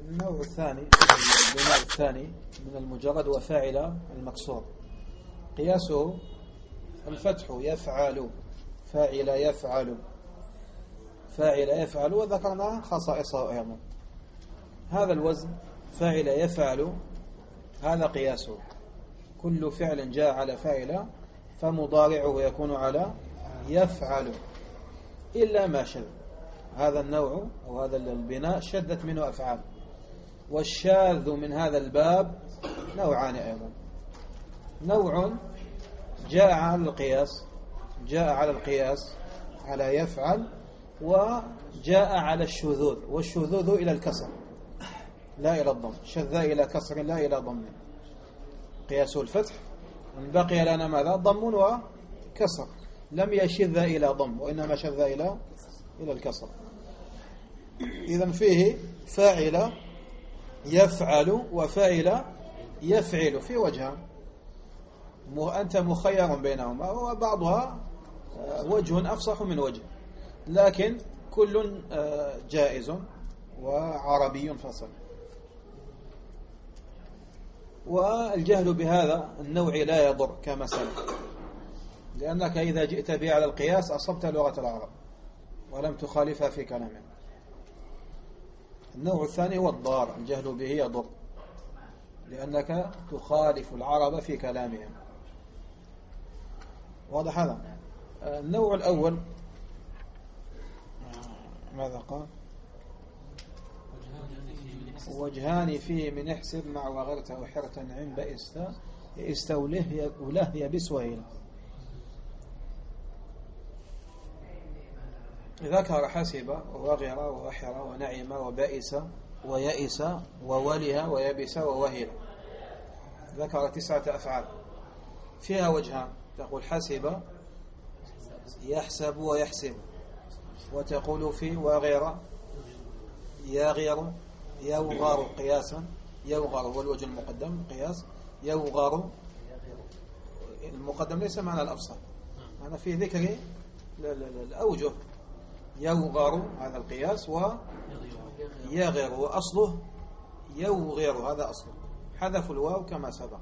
النوع الثاني، البناء الثاني من المجرد وفاعل المكسور، قياسه الفتح يفعل، فاعل يفعل، فاعل يفعل، وذكرنا خصائصه أيضا. هذا الوزن فاعل يفعل هذا قياسه، كل فعل جاء على فاعل فمضارعه يكون على يفعل إلا ما شذ. هذا النوع أو هذا البناء شدت منه أفعال. والشاذ من هذا الباب نوعان أيضا، نوع جاء على القياس، جاء على القياس على يفعل، وجاء على الشذوذ، والشذوذ إلى الكسر لا إلى الضم، شذ إلى كسر لا إلى ضم. قياسه الفتح، من بقي لنا ماذا؟ ضم وكسر، لم يشذ إلى ضم وإنما شذ إلى الكسر. إذن فيه فاعل يفعل وفاعل يفعل في وجهان، أنت مخير بينهما، وبعضها وجه أفصح من وجه، لكن كل جائز وعربي فصل. والجهل بهذا النوع لا يضر كما سلف، لأنك إذا جئت به على القياس أصبت لغة العرب ولم تخالفها في كلامها. النوع الثاني هو الضار، الجهل به يضر لأنك تخالف العرب في كلامهم. واضح هذا؟ النوع الأول ماذا قال؟ وجهان فيه من احسب مع وغرت وحرة عن بئست استوله وله يبس وهيل. ذكر حسب وغر وأحر ونعم وبئس ويئس ووله ويبس ووهل. ذكر 9 أفعال فيها وجهان، تقول حسب يحسب ويحسب، وتقول في وغير يغير يوغر قياسا، يوغر هو الوجه المقدم قياس، يوغر المقدم ليس معنى الأفصل، معنى في ذكر الأوجه. يوغر هذا القياس، ويغير وأصله يوغر هذا أصله، حذف الواو كما سبق.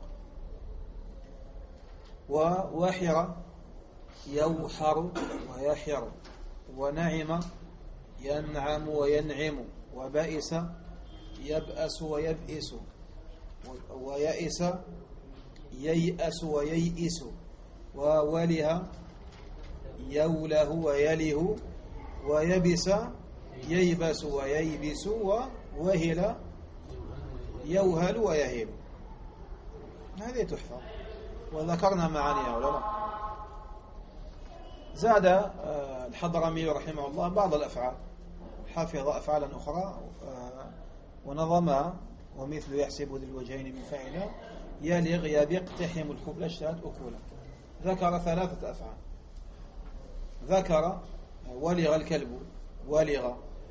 ووحر يوحر ويحر، ونعم ينعم وينعم، وبئس يبأس ويبئس، ويئس ييأس وييئس، ووله يوله ويله، ويبس ييبس وييبس، ووهل يوهل ويهيل. هذه تحفظ وذكرنا معانيها ولا لا؟ زاد الحضرمي رحمه الله بعض الأفعال، حفظ أفعالا أخرى ونظمها، ومثل يحسب ذي الوجهين من فاعل، يلغ يبقتحم الحبل اشتهت أكولا. ذكر 3 أفعال. ذكر ولغ الكلب، ولغ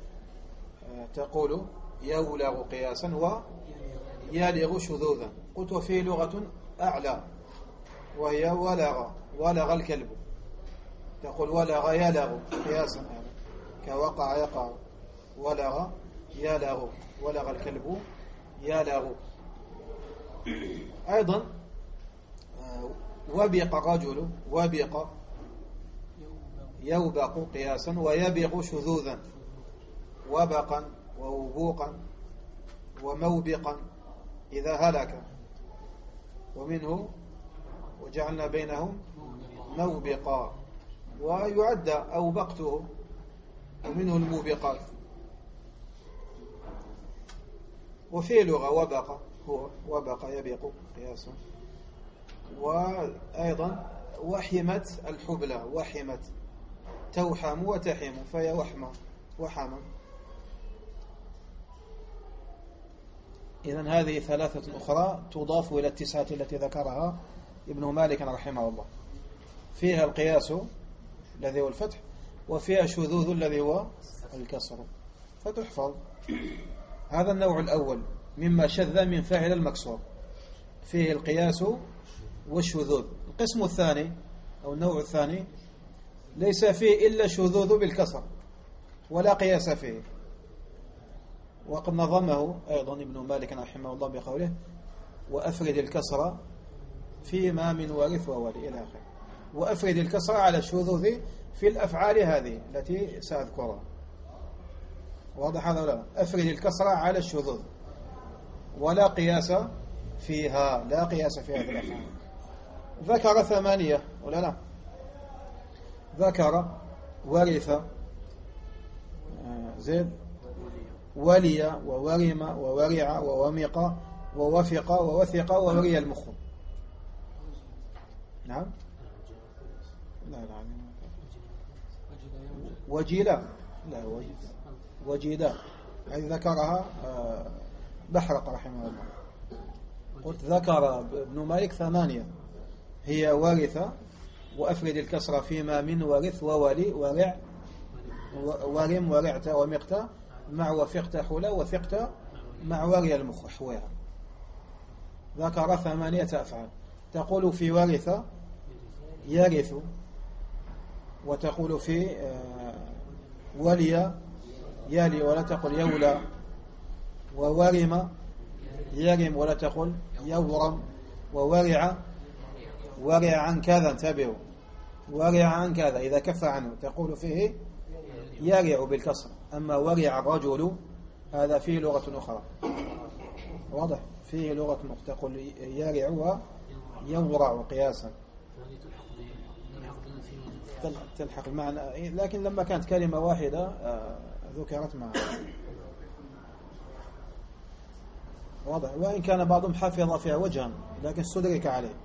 تقول يولغ قياسا ويلغ شذوذا. قلت وفيه لغة أعلى وهي ولغ، ولغ الكلب، تقول ولغ يلغ قياسا كوقع يقع، ولغ يلغ، ولغ الكلب يلغ. أيضا وبق الرجل، وبق يوبق قياسا ويبق شذوذا، وبقا ووبوقا وموبقا إذا هلك، ومنه وجعلنا بينهم موبقا، ويعد أوبقته، ومنه الموبقات. وفي لغة وبق هو وبق يبق قياسا. وأيضا وحمت الحبلى، وحمت توحم وتحم، فهي وحمة وحما. إذن هذه 3 أخرى تضاف إلى 9 التي ذكرها ابن مالك رحمه الله. فيها القياس الذي هو الفتح، وفيها شذوذ الذي هو الكسر، فتحفظ. هذا النوع الأول مما شذ من فاعل المكسور، فيه القياس والشذوذ. القسم الثاني أو النوع الثاني ليس فيه إلا شذوذ بالكسر ولا قياس فيه، وقد نظمه أيضا ابن مالك رحمه الله بقوله وأفرد الكسر فيما من وارث وولي إلى آخره. وأفرد الكسر على الشذوذ في الأفعال هذه التي سأذكرها. واضح هذا ولا لا؟ أفرد الكسر على الشذوذ ولا قياس فيها، لا قياس في هذه الأفعال. ذكر 8 ولا لا؟ ذكر ورث زيد ولي وورم وورع وومق ووفق ووثق ووري المخ. نعم لا وجيلا لا وجيلا هذه ذكرها بحرق رحمه الله. قلت ذكر ابن مالك 8 هي ورث وأفرد الكسر فيما من ورث وولي ورع ورم ورعت ومقت مع وفقت حلا وثقت مع وري المخ حويها. ذكر 8 أفعال. تقول في ورث يرث، وتقول في ولي يلي ولا تقل يولى، وورم يرم ولا تقل يورم، وورع ورع عن كذا، انتبهوا، ورع عن كذا إذا كف عنه تقول فيه يرع بالكسر. أما ورع الرجل هذا فيه لغة أخرى، واضح، فيه لغة أخرى تقول يرع ويورع قياسا تلحق المعنى، لكن لما كانت كلمة واحدة ذكرت معها، واضح. وإن كان بعضهم حفظ فيها وجها لكن استدرك عليه،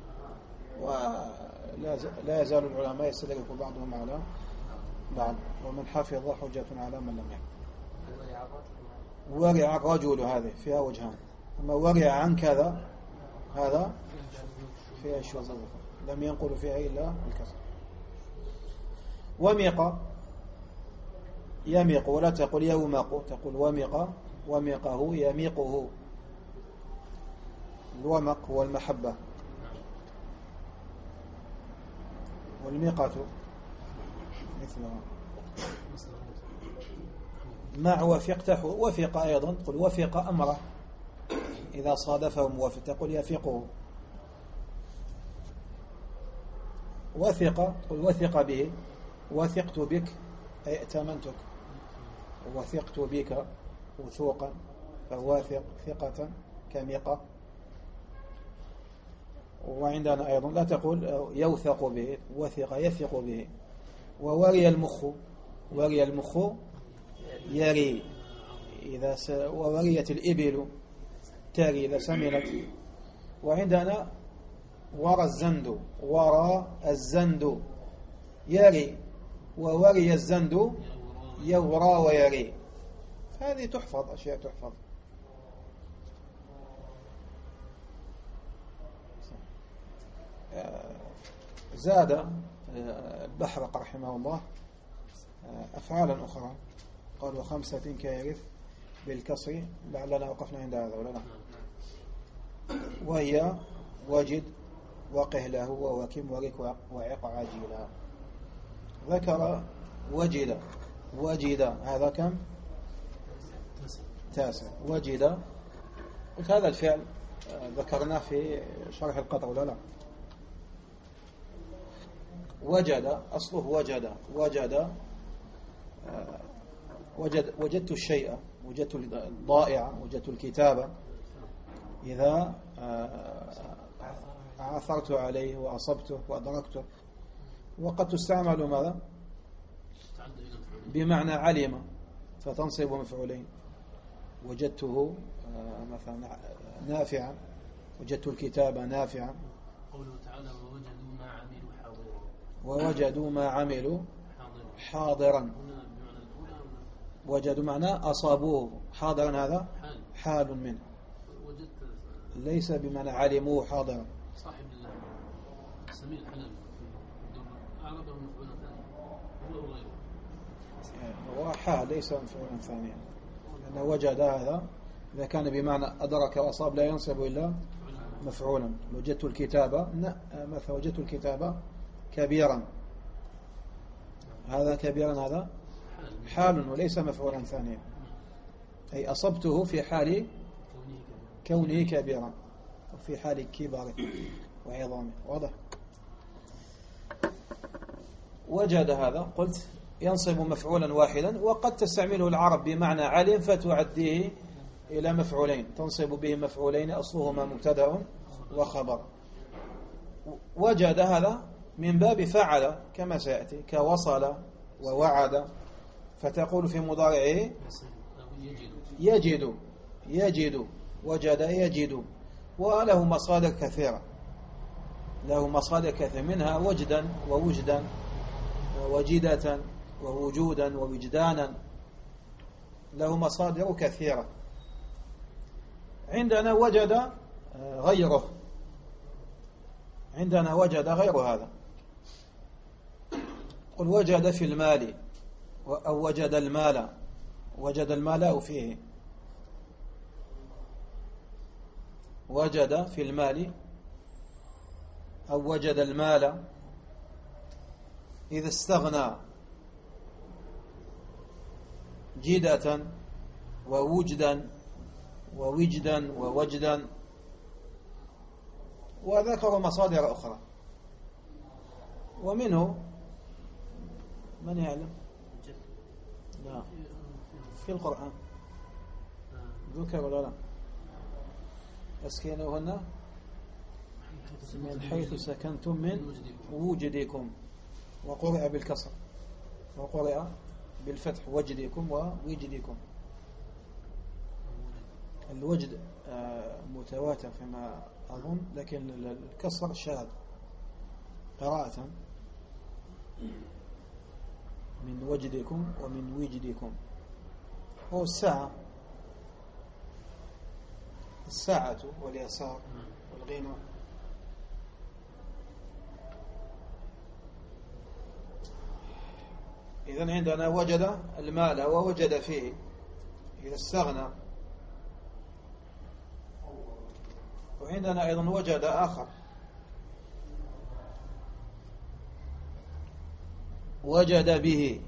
ولا يزال العلماء يستدرك بعضهم على بعض، ومن حفظ حجة على من لم يحفظ. ورع الرجل هذه فيها وجهان، أما ورع عن كذا هذا فيها الشذوذ، لم ينقل فيها إلا الكسر. ومق يمق ولا تقول يومق، تقول ومق ومقه يميقه. الومق هو المحبة، والمقة مثلها. مع وفقت وفق أيضا، تقول وفق أمره إذا صادفه موافق، تقول يفقه. وثق، تقول وثق به، وثقت بك أي ائتمنتك، وثقت بك وثوقا، فواثق ثقة كميقة. وعندنا أيضا لا تقول يوثق به، وثق يثق به. ووري المخ، وري المخ يري إذا ووريت الإبل تري إذا سمنت. وعندنا ورى الزند، ورى الزند يري، ووري الزند يورى ويري. هذه تحفظ، أشياء تحفظ. زاد البحرق رحمه الله أفعالا أخرى، قالوا 5 كيرث بالكسر، لعلنا وقفنا عند هذا ولا لا؟ وهي وجد وقه له ووكم ورك وعق عاجلا. ذكر وجد، وجد هذا كم؟ 9. وجد، قلت هذا الفعل ذكرناه في شرح القطر ولا لا؟ وجد أصله وجد، وجدت الشيء، وجدت الضائع، وجدت الكتابة. إذا عثرت عليه وأصبته وأدركته. وقد تستعمل ماذا؟ بمعنى علم، فتنصب مفعولين. وجدته مثلا نافعا، وجدت الكتابة نافعا. قوله تعالى ووجدوا ما عملوا حاضرا، ووجدوا ما عملوا حاضرا. وجدوا معناه أصابوه، حاضرا هذا حال منه، ليس بمعنى علموه حاضرا. صاحب السمين الحلال أعرضه مفعولا ثانيا هو غيره، هو حال ليس مفعولا ثانيا، لأن وجد هذا إذا كان بمعنى أدرك وأصاب لا ينصب إلا مفعولا. وجدت الكتابة مثلا وجدت الكتابة كبيرا، هذا كبيرا هذا حال وليس مفعولا ثانيا. أي أصبته في حال كونه كبير. كونه كبيرا وفي حال كبره وعظامه. واضح. وجد هذا قلت ينصب مفعولا واحدا، وقد تستعمله العرب بمعنى علم فتعديه إلى مفعولين، تنصب به مفعولين أصلهما مبتدأ وخبر. وجد هذا من باب فعل كما سيأتي، كوصل ووعد، فتقول في مضارعه يجد، يجد، وجد يجد. وله مصادر كثيرة، له مصادر كثيرة، منها وجدا ووجدا ووجدة ووجودا ووجدانا، له مصادر كثيرة. عندنا وجد غيره، عندنا وجد غير هذا. قل وجد في المال، أو وجد المال، وجد المال أو فيه، وجد في المال أو وجد المال إذا استغنى، جدة ووجدا ووجدا ووجدا. وذكر مصادر أخرى، ومنه من يعلم؟ لا، في القرآن ذكر ولا لا؟ أسكنوهن من حيث سكنتم من وجدكم، وقرئ بالكسر وقرئ بالفتح وجدكم ووجدكم. الوجد متواتر فيما أظن، لكن الكسر شاذ قراءة، من وجدكم ومن وجدكم. هو الساعة، الساعة واليسار والغنى. إذن عندنا وجد المال ووجد فيه إذا استغنى. وعندنا أيضا وجد آخر، وجد به،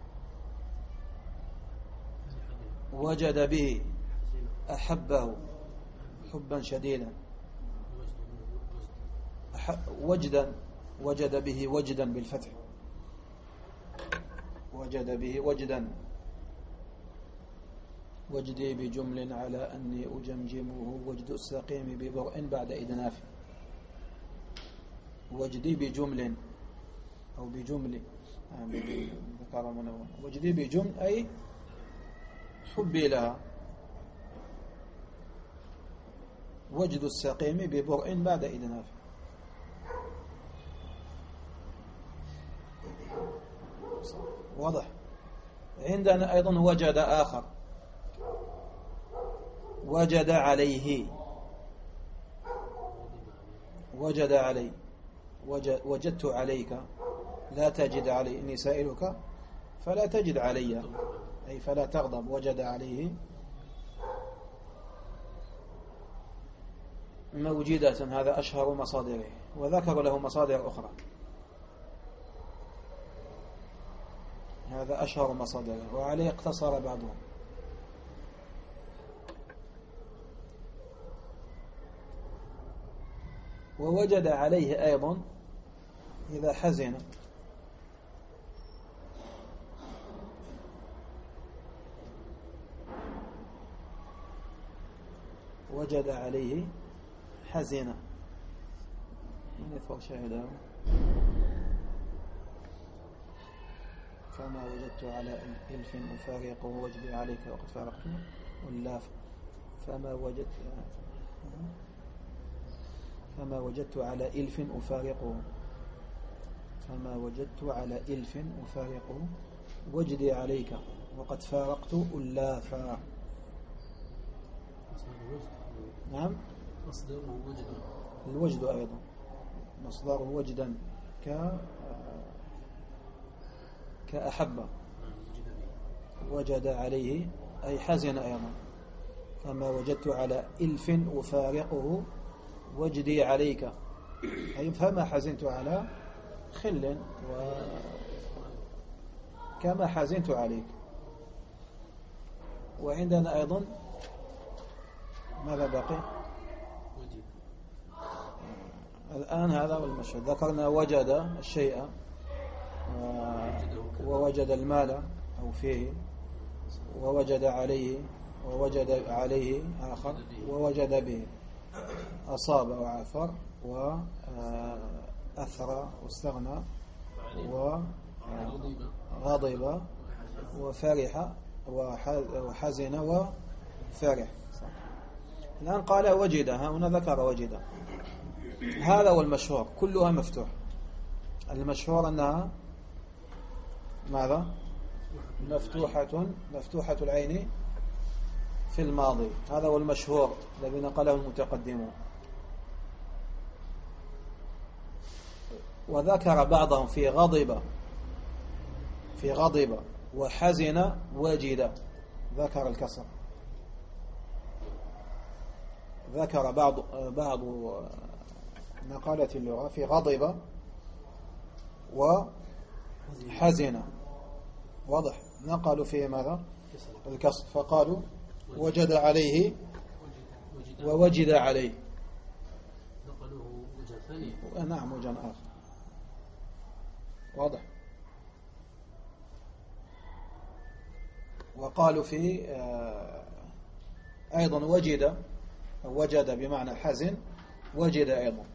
وجد به أحبه حبا شديدا، وجدا، وجد به وجدا بالفتح، وجد به وجدا. وجدي بجمل على أني أجمجمه وجد السقيم ببرء بعد إدناف. وجدي بجمل أو بجمل ذكر منون. وجدي بجمل أي حبي لها. وجد السقيم ببرء بعد إدناف. واضح. عندنا أيضا وجد آخر، وجد عليه، وجد علي، وجدت عليك لا تجد علي، إني سائلك فلا تجد علي، أي فلا تغضب. وجد عليه موجدة، هذا أشهر مصادره، وذكر له مصادر أخرى، هذا أشهر مصادره، وعليه اقتصر بعضهم. ووجد عليه أيضا إذا حزن، وجد عليه حزن. من يذكر شاهده؟ فما وجدت على إلف أفارقه وجدي عليك وقد فارقته واللاف. فما وجدت على إلف أفارقه، فما وجدت على إلف أفارقه وجدي عليك وقد فارقت اللافا. نعم، مصدره وجد، الوجد أيضا مصدره وجدا كأحب. وجد عليه أي حزن أيضا. فما وجدت على إلف أفارقه وجدي عليك، أي فما حزنت على خل كما حزنت عليك. وعندنا أيضا ماذا بقي؟ وجد. الآن هذا هو المشهور. ذكرنا وجد الشيء ووجد المال أو فيه، ووجد عليه، ووجد عليه آخر، ووجد به، أصاب وعثر، وأثر واستغنى، وغضب وفرح وحزن وفرح. الآن قال وجد، هنا ذكر وجد. هذا هو المشهور، كلها مفتوح. المشهور أنها ماذا؟ مفتوحة العين في الماضي. هذا هو المشهور الذي نقله المتقدمون. وذكر بعضهم في غضب وحزن وجد، ذكر الكسر. ذكر بعض نقالة اللغة في غضب وحزن، واضح، نقلوا فيه ماذا؟ الكسر، فقالوا وجد عليه ووجد عليه. نقلوه وجه ثاني. نعم، وجه آخر، واضح. وقالوا فيه أيضا وجد بمعنى حزن، وجد أيضا،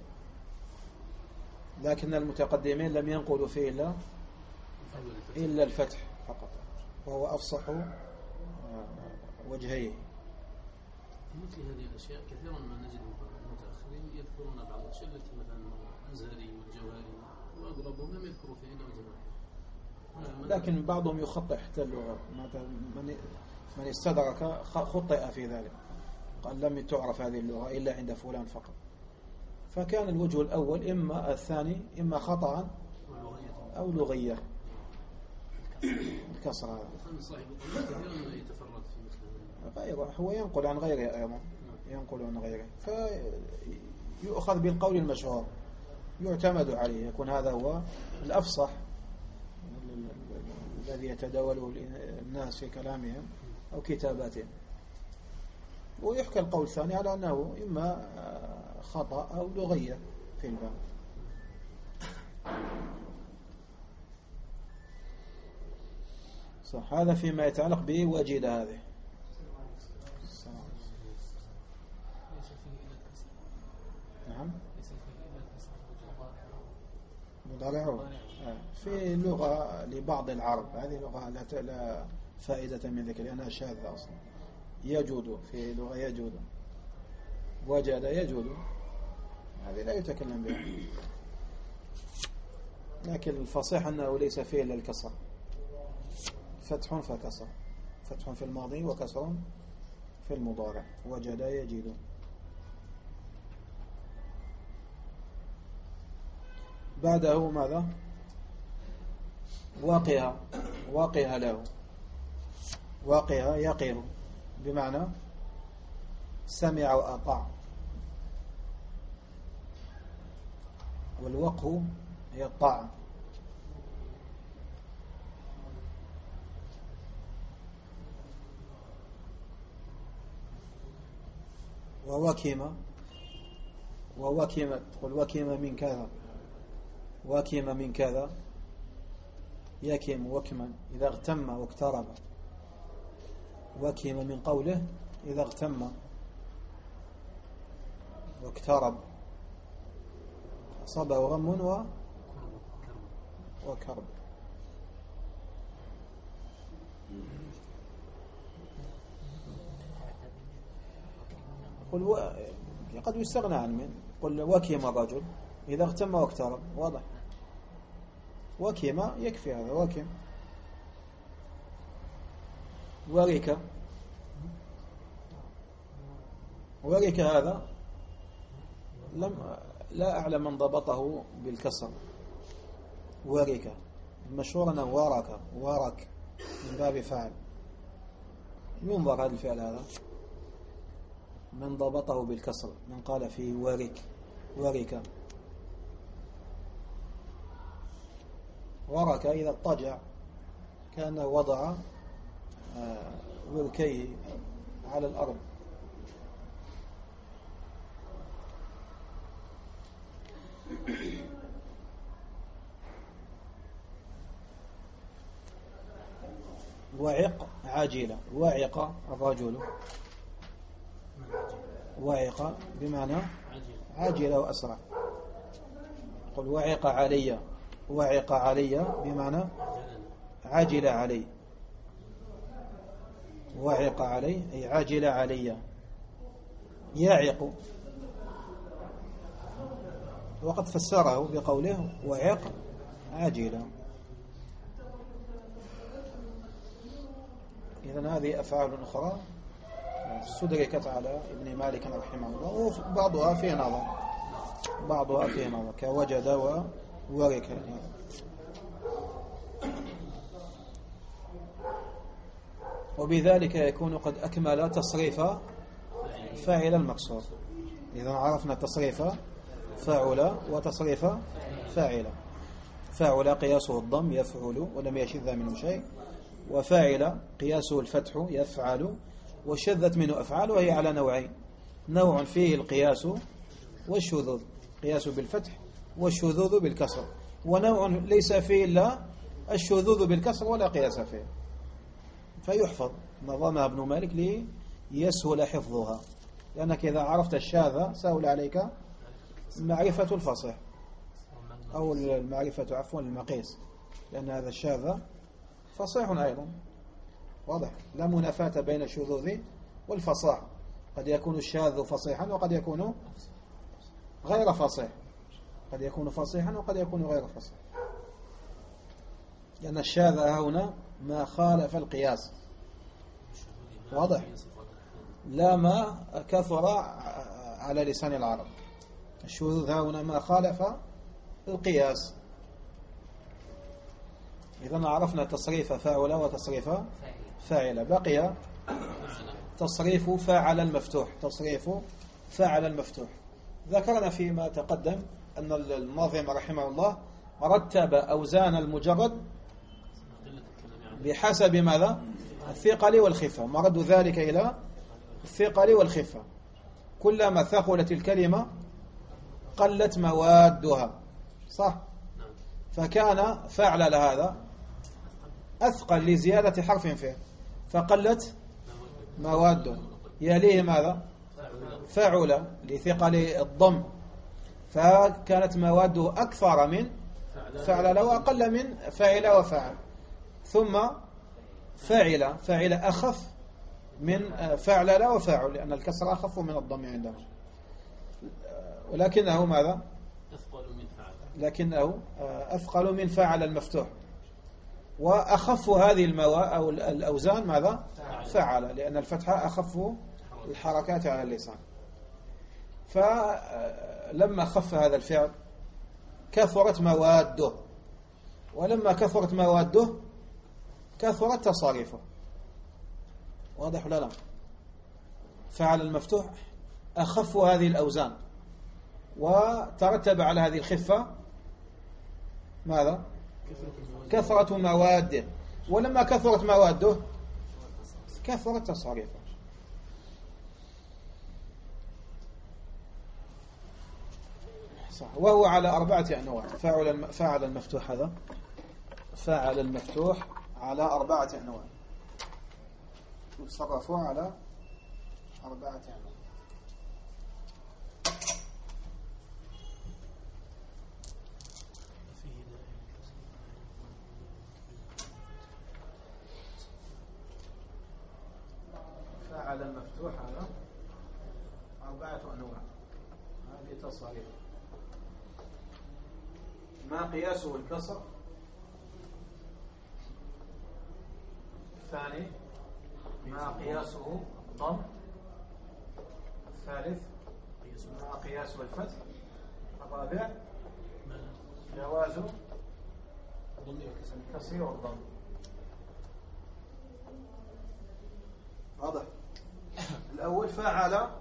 لكن المتقدمين لم ينقلوا فيه إلا الفتح فقط، وهو أفصح وجهيه. مثل هذه الأشياء كثيرا ما نجد المتأخرين يذكرون بعض الأشياء التي مثلا الأزهري والجوهري وأغلبهم لم يذكروا فيه إلا وجه واحد. لكن بعضهم يخطئ حتى اللغة، من استدرك خطئ في ذلك، قال لم تعرف هذه اللغة إلا عند فلان فقط. فكان الوجه الأول إما الثاني إما خطأ أو لغية، الكسر هذا. صاحب كثيرا يتفرد في مثل هذا. غيره هو ينقل عن غيره أيضا، ينقل عن غيره، فيؤخذ بالقول المشهور، يعتمد عليه، يكون هذا هو الأفصح الذي يتداوله الناس في كلامهم أو كتاباتهم. ويحكى القول الثاني على أنه إما خطأ أو لغية في الباب. صح. هذا فيما يتعلق بوجد هذه. نعم، مضارعه في لغة لبعض العرب، هذه لغة لا فائدة من ذلك لأنها شاذة أصلا. يجود في لغة يجود، وجد يجود، هذه لا يتكلم بها. لكن الفصيح أنه ليس فيه إلا الكسر، فتح فكسر، فتح في الماضي وكسر في المضارع. وجد يجد. بعده ماذا؟ وقه له، وقه يقه بمعنى سمع وأطاع. والوقه هي الطاعة. ووكم تقول وكم من كذا، وكم من كذا، يكم وكما إذا اغتم واقترب، وكم من قوله إذا اغتم واقترب، أصابه غم وكرب. قد يستغنى عن من قل وكيم الرجل إذا اغتم واقترب، واضح. وكيم يكفي هذا. وكيم ورك هذا لا أعلم من ضبطه بالكسر. ورك المشهور أنه وارك من باب فعل. ينظر هذا الفعل هذا من ضبطه بالكسر، من قال فيه ورك. ورك إذا اضطجع كأنه وضع وركيه على الأرض. وعق عاجلة. وعق الرجل، وعق بمعنى عاجلة وأسرع. قل وعق علي. وعق علي بمعنى عاجل علي. وعق علي أي عاجل علي. يعق وقد فسره بقوله وعق عاجلا. إذن هذه أفعال أخرى استدركت على ابن مالك رحمه الله، وبعضها فيه نظر، بعضها فيه نظر كوجد وورك. وبذلك يكون قد أكمل تصريف فاعل المقصود. إذا عرفنا تصريف فاعل وتصريف فاعل. فاعل قياسه الضم يفعل ولم يشذ منه شيء، وفاعل قياسه الفتح يفعل وشذت منه أفعال، وهي على نوعين: نوع فيه القياس والشذوذ، قياس بالفتح والشذوذ بالكسر، ونوع ليس فيه إلا الشذوذ بالكسر ولا قياس فيه، فيحفظ. نظمها ابن مالك ليسهل حفظها، لأنك إذا عرفت الشاذ سهل عليك معرفة الفصيح أو المعرفة عفوا المقيس، لأن هذا الشاذ فصيح أيضا. واضح؟ لا منافاة بين الشذوذ والفصاح. قد يكون الشاذ فصيحا وقد يكون غير فصيح، قد يكون فصيحا وقد يكون غير فصيح، لأن الشاذ هنا ما خالف القياس. واضح؟ لا ما كثر على لسان العرب. الشذوذ هنا ما خالف القياس. إذا عرفنا تصريف فاعل وتصريف فاعل. بقي تصريف فاعل المفتوح. تصريف فاعل المفتوح ذكرنا فيما تقدم أن الناظم رحمه الله رتب أوزان المجرد بحسب ماذا؟ الثقل والخفة. مرد ذلك إلى الثقل والخفة. كلما ثقلت الكلمة قلت موادها، صح؟ فكان فاعل لهذا أثقل لزيادة حرف فيه فقلت مواده. يليه ماذا؟ فاعل لثقل الضم، فكانت مواده أكثر من فاعل وأقل من فاعل وفاعل. ثم فاعل أخف من فاعل وفاعل، لأن الكسر أخف من الضم عنده، ولكنه ماذا؟ لكنه أثقل من فاعل المفتوح. وأخف هذه أو الأوزان ماذا؟ فعل، لأن الفتحة أخف الحركات على اللسان. فلما خف هذا الفعل كثرت مواده، ولما كثرت مواده كثرت تصاريفه. واضح ولا لا؟ فعل المفتوح أخف هذه الأوزان، وترتب على هذه الخفة ماذا؟ كثرة مواده، ولما كثرت مواده كثرت تصاريفه. صح. وهو على 4 أنواع. فاعل المفتوح هذا فاعل المفتوح على 4 أنواع، يصرفوا على 4 أنواع. فاعل المفتوح على 4 أنواع. هذه تصاريف. ما قياسه الكسر. الثاني ما قياسه الضم. الثالث ما قياسه الفتح. الرابع جواز الكسر والضم. واضح؟ الأول فعل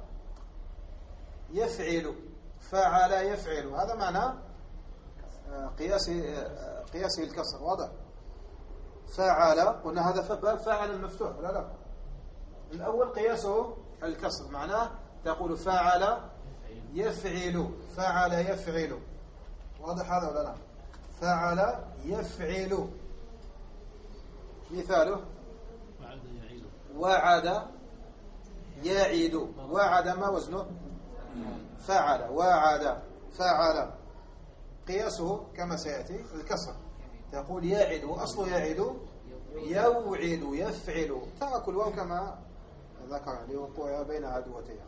يفعل. فعل يفعل، هذا معنى قياسه الكسر. واضح؟ فعل، قلنا هذا باب فعل المفتوح، لا الأول قياسه الكسر، معناه تقول فعل يفعل، فعل يفعل، واضح هذا ولا لا؟ فعل يفعل. مثاله وعد يعيد. وعد ما وزنه؟ فعل. وعد فعل، قياسه كما سيأتي الكسر، تقول يعد، وأصله يعد يوعد يفعل، ترك الواو كما ذكر لوقوعها بين عدوتيها.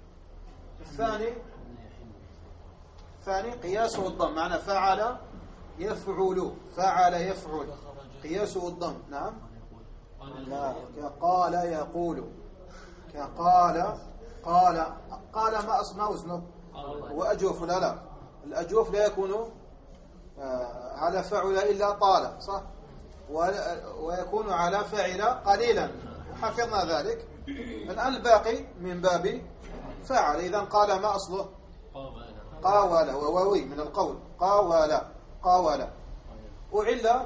الثاني قياسه الضم، معنى فعل يفعل، فعل يفعل، قياسه الضم. نعم، لا، كقال يقول، كقال قال ما وزنه؟ وأجوف، لا الأجوف لا يكون على فعل إلا طال، صح، ويكون على فعل قليلا، حفظنا ذلك. الآن الباقي من باب فعل. إذن قال ما أصله؟ قاول، وواوي من القول، قاول قاول. أعل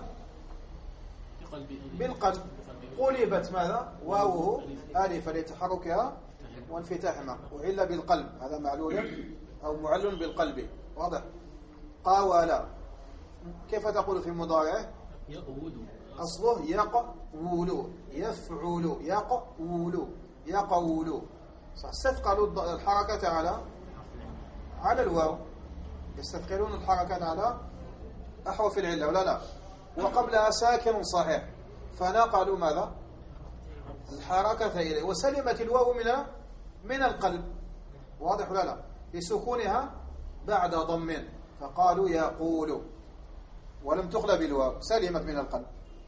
بالقلب، قلبت ماذا؟ واوه ألف لتحركها وانفتاحها. أعل بالقلب، هذا معلول أو معل بالقلب، واضح. قاول كيف تقول في المضارع؟ أصله يقول يفعل، يقول يقول، صح. استثقلوا الحركة على الواو، يستثقلون الحركة على أحرف العلة، ولا لا؟ وقبلها ساكن صحيح، فنقلوا ماذا؟ الحركة إليه، وسلمت الواو من القلب، واضح ولا لا؟ لسكونها بعد ضم، فقالوا يقول، ولم تقلب الواو، سلمت من القلب.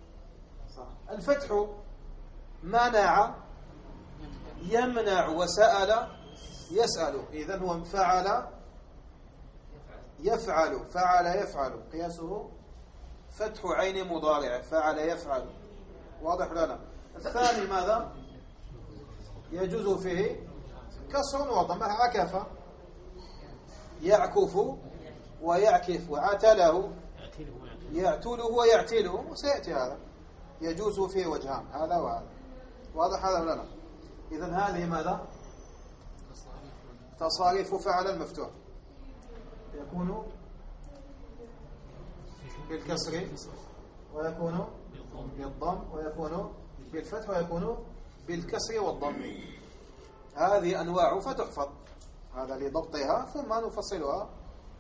الفتح منع يمنع، وسأل يسأل، إذن هو فعل يفعل، فعل يفعل، قياسه فتح عين مضارع، فعل يفعل، واضح لنا. الثاني ماذا؟ يجوز فيه كسر وضم، عكف يعكف ويعكف، وعتله يعتله ويعتله، وسيأتي هذا. يجوز فيه وجهان، هذا وهذا، واضح هذا لنا. إذن هذه ماذا؟ تصاريف فعل المفتوح، يكون بالكسر، ويكون بالضم، ويكون بالفتح، ويكون بالكسر والضم. هذه أنواع فتحفظ، هذا لضبطها، ثم نفصلها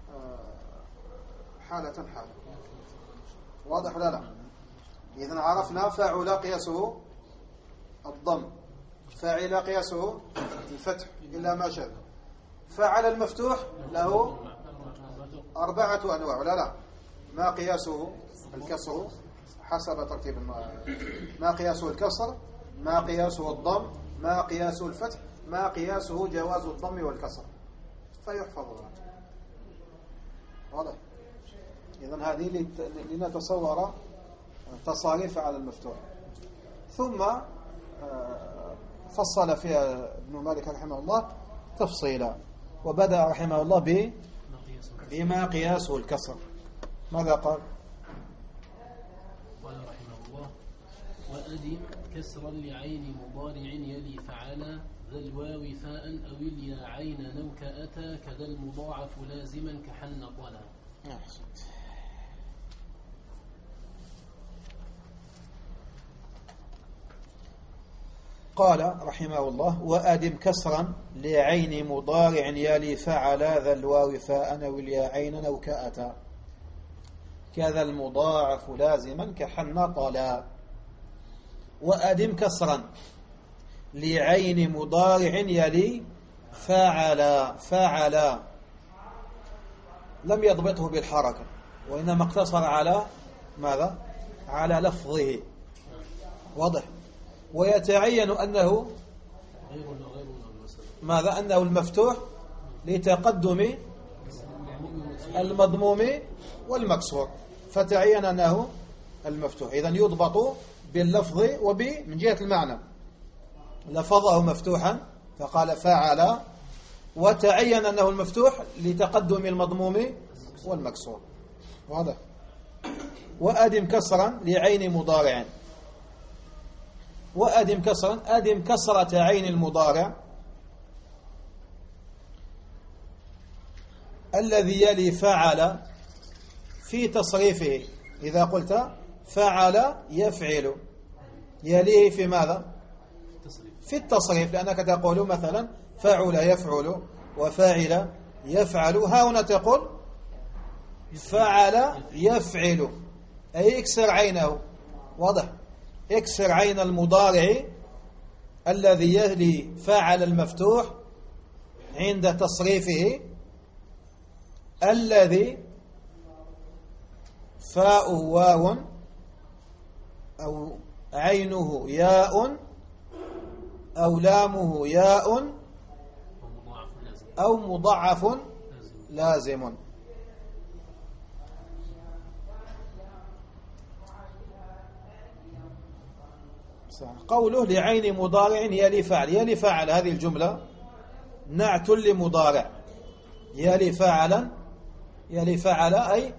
حالة حالة، واضح ولا لا؟ إذن عرفنا فاعل قياسه الضم، فاعل قياسه الفتح إلا ما شاء. فعل المفتوح له 4 أنواع، ولا لا؟ ما قياسه الكسر حسب ترتيب ما قياسه الكسر، ما قياسه الضم، ما قياسه الفتح، ما قياسه جواز الضم والكسر، فيحفظ واضح. إذن هذه لنتصور تصاريف على المفتوح. ثم فصل فيها ابن مالك رحمه الله تفصيلا، وبدأ رحمه الله بما قياسه الكسر. ماذا قال؟ قال رحمه الله: وأدم كسرا لعين مضارع يلي فعلا ذا الواو فاء أو اليا عين نوك أتى كذا المضاعف لازما كحن طلا. قال رحمه الله: وأدم كسرا لعين مضارع يلي فعل ذا الواو فاء أو اليا عين نوك أتى كذا المضاعف لازما كحن طلا. وأدم كسرا لعين مضارع يلي فعل لم يضبطه بالحركة، وإنما اقتصر على ماذا؟ على لفظه، واضح. ويتعين أنه ماذا؟ أنه المفتوح لتقدم المضموم والمكسور، فتعين أنه المفتوح. إذن يضبط باللفظ من جهة المعنى، لفظه مفتوحا فقال فعل، وتعين أنه المفتوح لتقدم المضموم والمكسور، واضح. وأدم كسرا لعين مضارع، وأدم كسرا، أدم كسرة عين المضارع الذي يلي فعل في تصريفه. إذا قلت فعل يفعل يليه في ماذا؟ في التصريف، لأنك تقول مثلا فعل يفعل وفاعل يفعل. ها هنا تقول فعل يفعل، أي اكسر عينه. واضح؟ اكسر عين المضارع الذي يلي فعل المفتوح عند تصريفه، الذي فاء واو أو عينه ياء أو لامه ياء أو مضاعف لازم. قوله لعين مضارع يلي فعل، يلي فعل هذه الجملة نعت لمضارع. يلي فعلا، يلي فعل أي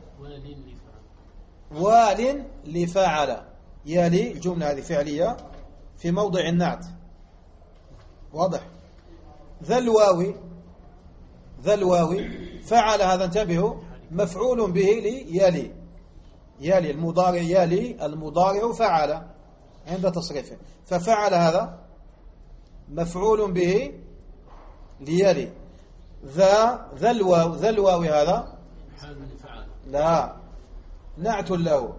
وال لفعل. يلي الجملة هذه فعلية في موضع النعت. واضح؟ ذا الواوي، ذا الواوي فعل، هذا انتبهوا مفعول به ليلي. يلي المضارع، يلي المضارع فعل عند تصريفه، ففعل هذا مفعول به ليلي. ذا الواو، ذا الواو هذا لا نعت له،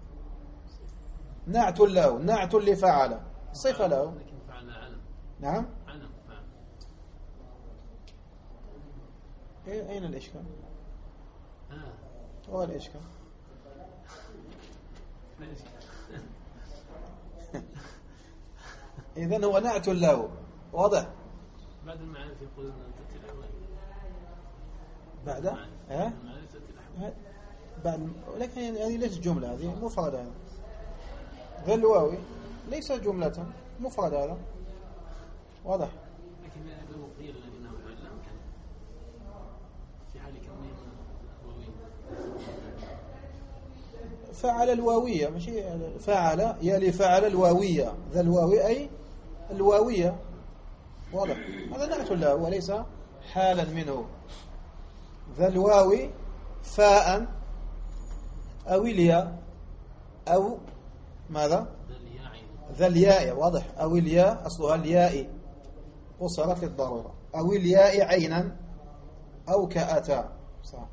نعت له، نعت لفعل، صفة له. نعم. أين الإشكال؟ هو الإشكال. إذن هو نعت له. واضح؟ بعد المعارف يقولون تأتي الأحوال. بعد؟ بعد، ولكن هذه ليست جملة، هذه مفردة. هذا ذا الواوي ليس جملة، مفرد هذا. واضح؟ لكن لو قيل لنا فعل كان في حال كونه واوي. فعل الواوية ماشي فعل، يلي فعل الواوية. ذا الواوي أي الواوية. واضح؟ هذا نعت له وليس حالا منه. ذا الواوي فاء أو الياء أو ماذا؟ ذا الياء. واضح؟ أو الياء أصلها الياء وصلت للضرورة، أو الياء عينا أو كأتى. صح.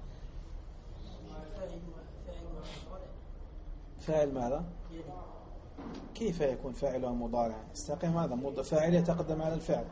فاعل ماذا؟ كيف يكون فاعل مضارع؟ استقيم، هذا فاعل يتقدم على الفعل.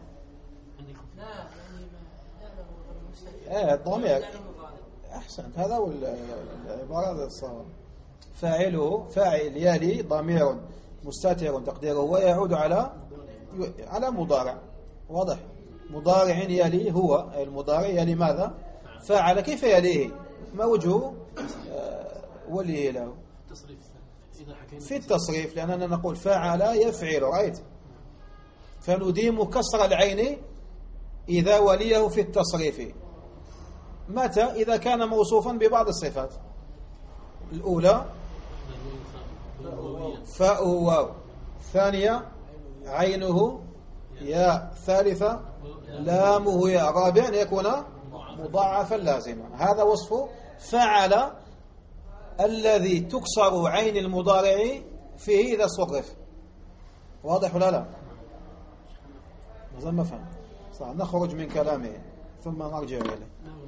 الضمير. أحسنت، هذا هو العبارة الصواب. فاعله، فاعل يلي ضمير مستتر تقديره ويعود على مضارع. واضح؟ مضارع يلي هو المضارع يلي ماذا؟ فاعل. كيف يليه؟ ما وجهه وليه له في التصريف؟ لأننا نقول فاعل يفعل. رأيت؟ فنديم كسر العين إذا وليه في التصريف. متى؟ إذا كان موصوفا ببعض الصفات. الأولى فاء واو، الثانية عينه ياء، الثالثة لامه ياء، رابعا أن يكون مضاعفا لازما. هذا وصف فعل الذي تكسر عين المضارع فيه إذا صرف. واضح ولا لا؟ ما فهم. صح. نخرج من كلامه ثم نرجع إليه.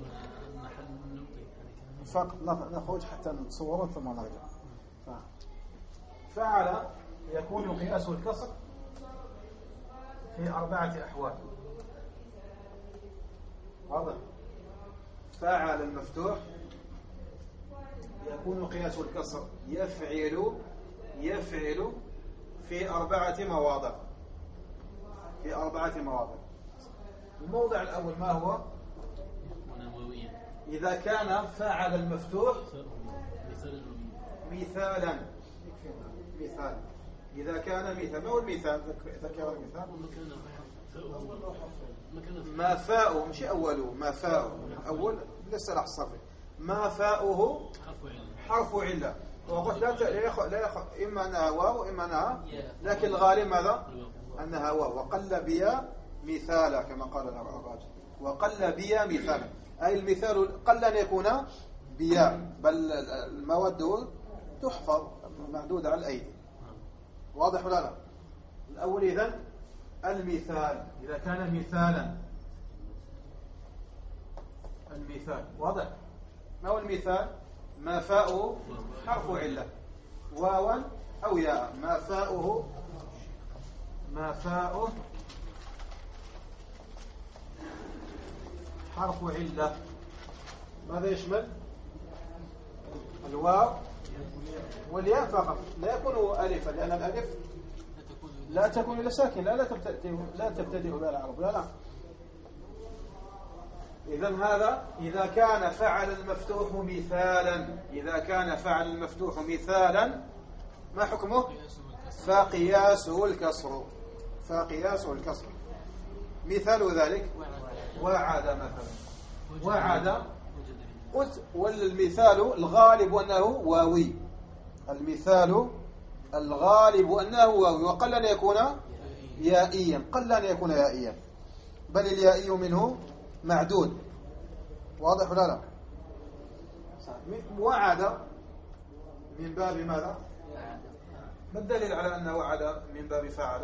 فقط نخرج حتى نتصوره ثم نرجع. فعل يكون قياس الكسر في 4 أحوال. واضح؟ فعل المفتوح يكون قياس الكسر يفعل في 4 مواضع. في 4 مواضع. الموضع الأول ما هو؟ إذا كان فعل المفتوح مثالا. إذا كان مثال. ما هو المثال؟ ذكر المثال. ما فاؤه مش أوله، ما فاؤه أول لسه راح صرف. ما فاؤه حرف علة. وقلت لا يأخذ إما أنها واو وإما أنها، لكن الغالب ماذا؟ أنها واو. وقل بيا مثالا كما قال الراجل، وقل بيا مثالا، أي المثال قل أن يكون بيا، بل المواد تحفظ معدودة على الأيدي. واضح ولا لا؟ الأول إذن المثال إذا كان مثالا، المثال واضح. ما هو المثال؟ ما فاؤه حرف علة، واوا أو ياء. ما فاؤه حرف علة، ماذا يشمل؟ الواو والياء فقط، لا يكون ألفا، لأن الألف لا تكون إلا ساكن، لا تبتدئ بها العرب، لا. إذن هذا إذا كان فعل المفتوح مثالا، إذا كان فعل المفتوح مثالا ما حكمه؟ فقياسه الكسر، فقياسه الكسر. مثال ذلك وعد مثلا، وعد قلت، والمثال الغالب أنه واوي، المثال الغالب أنه واوي، وقل أن يكون يائيا، قل أن يكون يائيا، بل اليائي منه معدود. واضح ولا لا؟ وعد من باب ماذا؟ ما الدليل على أنه وعد من باب فعل؟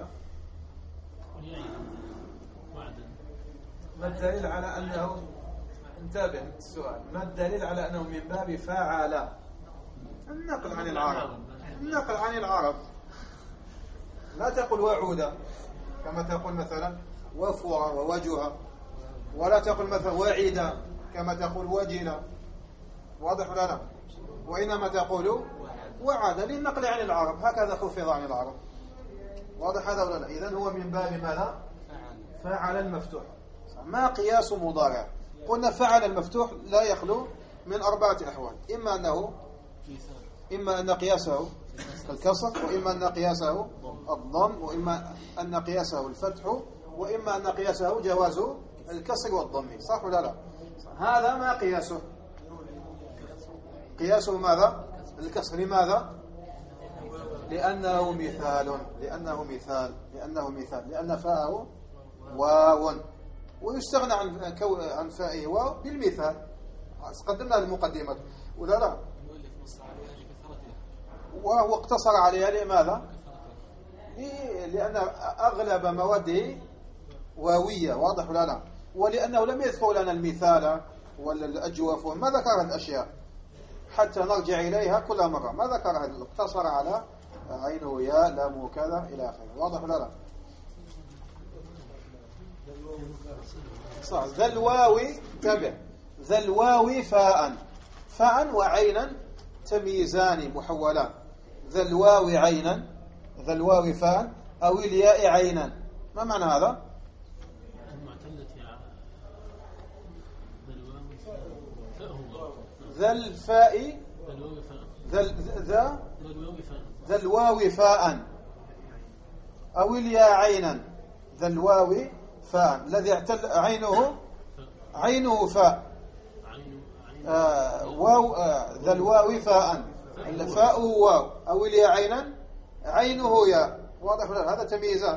ما الدليل على أنه، انتبه السؤال، ما الدليل على أنه من باب فعل؟ النقل عن العرب، النقل عن العرب. لا تقل وعود كما تقول مثلا وفر ووجه، ولا تقل مثلا وعد كما تقول وجل. واضح ولا لا؟ وإنما تقول وعد للنقل عن العرب، هكذا حفظ عن العرب. واضح هذا ولا لا؟ إذن هو من باب ماذا؟ فعل المفتوح. ما قياس مضارع؟ قلنا فعل المفتوح لا يخلو من 4 أحوال، إما أن قياسه الكسر، وإما أن قياسه الضم، وإما أن قياسه الفتح، وإما أن قياسه جواز الكسر والضم. صح ولا لا؟ هذا ما قياسه؟ قياسه ماذا؟ الكسر. لماذا؟ لأنه مثال، لأن فاءه واو، ويستغنى عن فائه واو بالمثال. قدمنا المقدمة ولا لا؟ وهو اقتصر عليها. لماذا؟ لأن أغلب مواده واوية. واضح ولا لا؟ ولأنه لم يذكر لنا المثال ولا الأجوف، وما ذكر الأشياء حتى نرجع إليها كل مرة، ما ذكرها، اقتصر على عينه يا لام كذا إلى آخره. واضح ولا لا؟ صح. ذا الواو، تبع ذا الواو فاء وعينا تمييزان محولان. ذا الواو عينا، ذا الواو فاء، أو الياء عينا. ما معنى هذا؟ ذا الفاء، ذا الواو فاء، أو الياء عينا. ذا الواو فاء، الذي اعتل عينه فاء، واو. ذا الواو فاء، الفاء واو، أو الياء عينا، عينه ياء. واضح ولا؟ هذا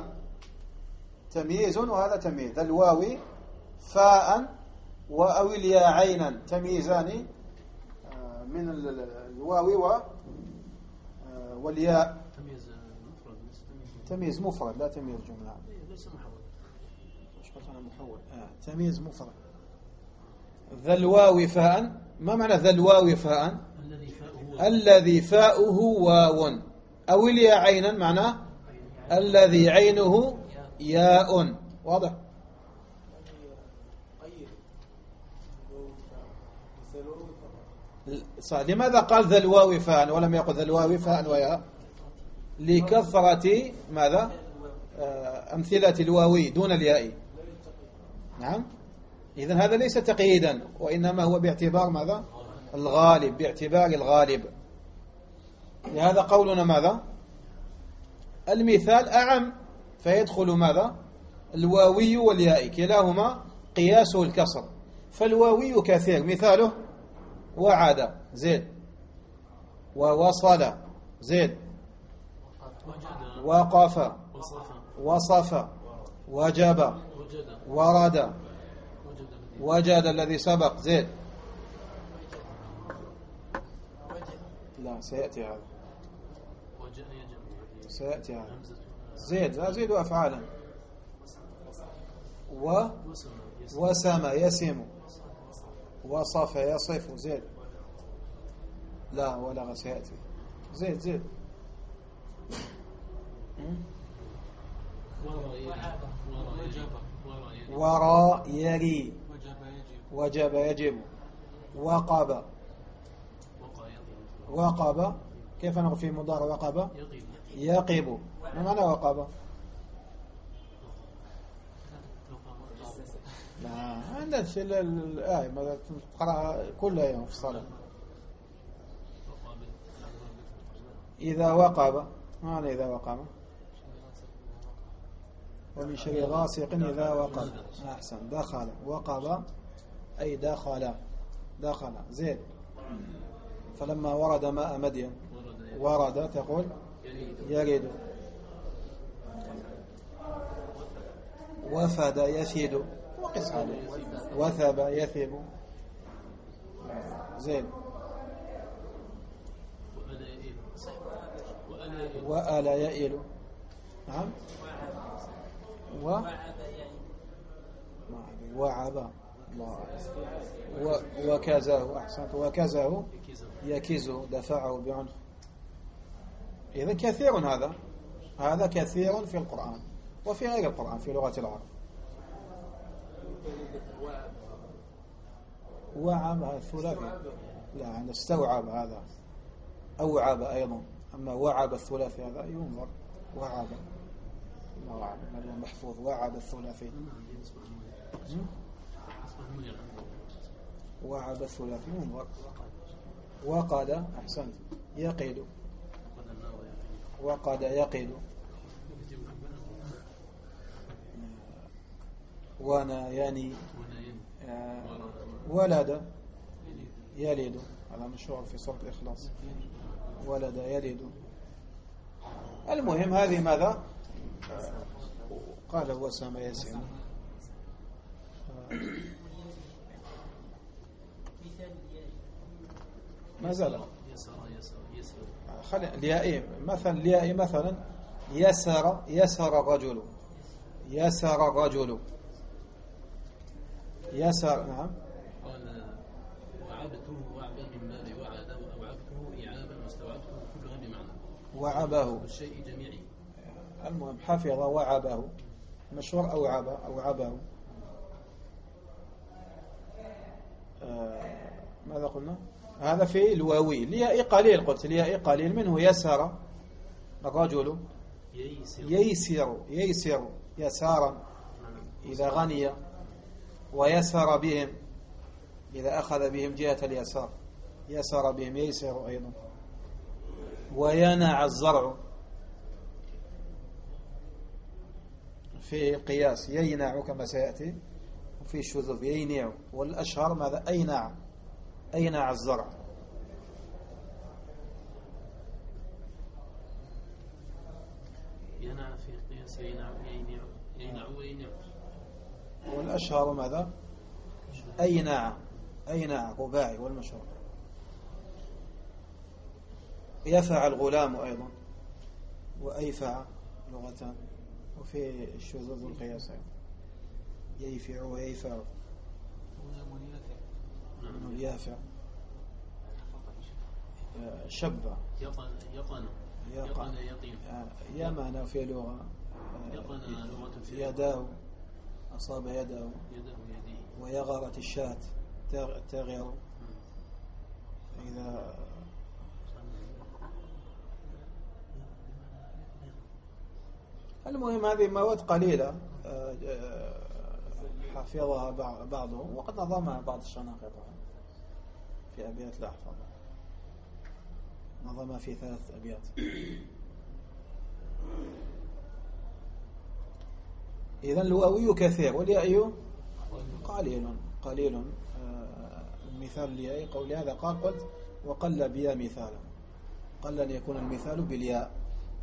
تمييز وهذا تمييز. ذا الواو فاء أو الياء عينا، تمييزان من الواو والياء. تمييز مفرد، لا تمييز جملة. ليس محول. ايش قلت انا محول؟ تمييز مفرد. ذا الواو فاء، ما معنى ذا الواو فاء؟ الذي فاؤه واو، أو الياء عينا، معناه الذي عينه ياء. واضح؟ صح. لماذا قال ذا الواو فاء ولم يقل ذا الواو فاء وياء؟ لكثرة ماذا؟ أمثلة الواوي دون الياء. نعم. إذن هذا ليس تقييدا، وإنما هو باعتبار ماذا؟ الغالب، باعتبار الغالب. لهذا قولنا ماذا؟ المثال أعم، فيدخل ماذا؟ الواوي والياء، كلاهما قياسه الكسر. فالواوي كثير، مثاله وعد زيد، ووصل زيد وجد وقف وصف وصف وجب وجد ورد وجد وجد الذي سبق زيد لا سيأتي هذا وجد يجب سيأتي هذا همزة زيد لا زيد أفعالا وسم وسم يسم وصف يصف زيد لا ولغ سيأتي زيد زيد ورا يري وجب يجب وقب وقب كيف نقول في مضارع وقب يقب ما معنى وقب لا عندنا في الآية ماذا تقرأ كل يوم في الصلاة إذا وقب ما معنى إذا وقب ومن شر غاسق إذا وقب أحسن دخل وقب أي دخل زين فلما ورد ماء مدين ورد تقول يرد وفد يفيد وقس عليه وثب يثب زين وآل يئل نعم وعب وكزاه أحسنت وكزاه يكزه دفعه بعنف إذن كثير هذا كثير في القرآن وفي غير القرآن في لغة العرب وعب هذا الثلاثي لا عند استوعب هذا أوعب أيضا أما وعب الثلاثي هذا ينظر وعب الله أعلم هذا محفوظ وعب الثلاثي وعب الثلاثي ينظر وقد أحسنت يقيد وقد يقيد وانا يعني ولد يلد هذا مشهور في سورة الإخلاص ولد يلد المهم هذه ماذا قال وسام يسم ما زال ليائي مثلا يسر الرجل يسر نعم قال وعبته وعبا من باب وعد وأوعبته إعابا واستوعبته كلها بمعنى وعبه الشيء جميعي المهم حفظ وعبه مشهور أوعبه ماذا قلنا هذا في الواوي لياء قليل قلت لياء قليل منه يسر الرجل ييسر يسارا إذا غني ويسر بهم إذا أخذ بهم جهة اليسار يسر بهم ييسر أيضا وينع الزرع في قياس يينع كما سيأتي وفي شذوذ يينع والأشهر ماذا أينع الزرع ينع في قياس يينع ويينع والأشهر ماذا أينع رباعي والمشهور يفع الغلام أيضا وأيفع لغتان وفي الشذوذ والقياس أيضا ييفع وييفع يافع شبه يقن يقين يمن في لغة يقن لغة في يداه أصاب يديه ويغرت الشاة تغير إذا المهم هذه مواد قليلة حفظها بعضهم وقد نظمها بعض الشناقطة في أبيات لا أحفظها نظمها في 3 أبيات إذن الواوي كثير والياء قليل المثال الياء قولي هذا قلت وقل بيا مثالا قل أن يكون المثال بالياء.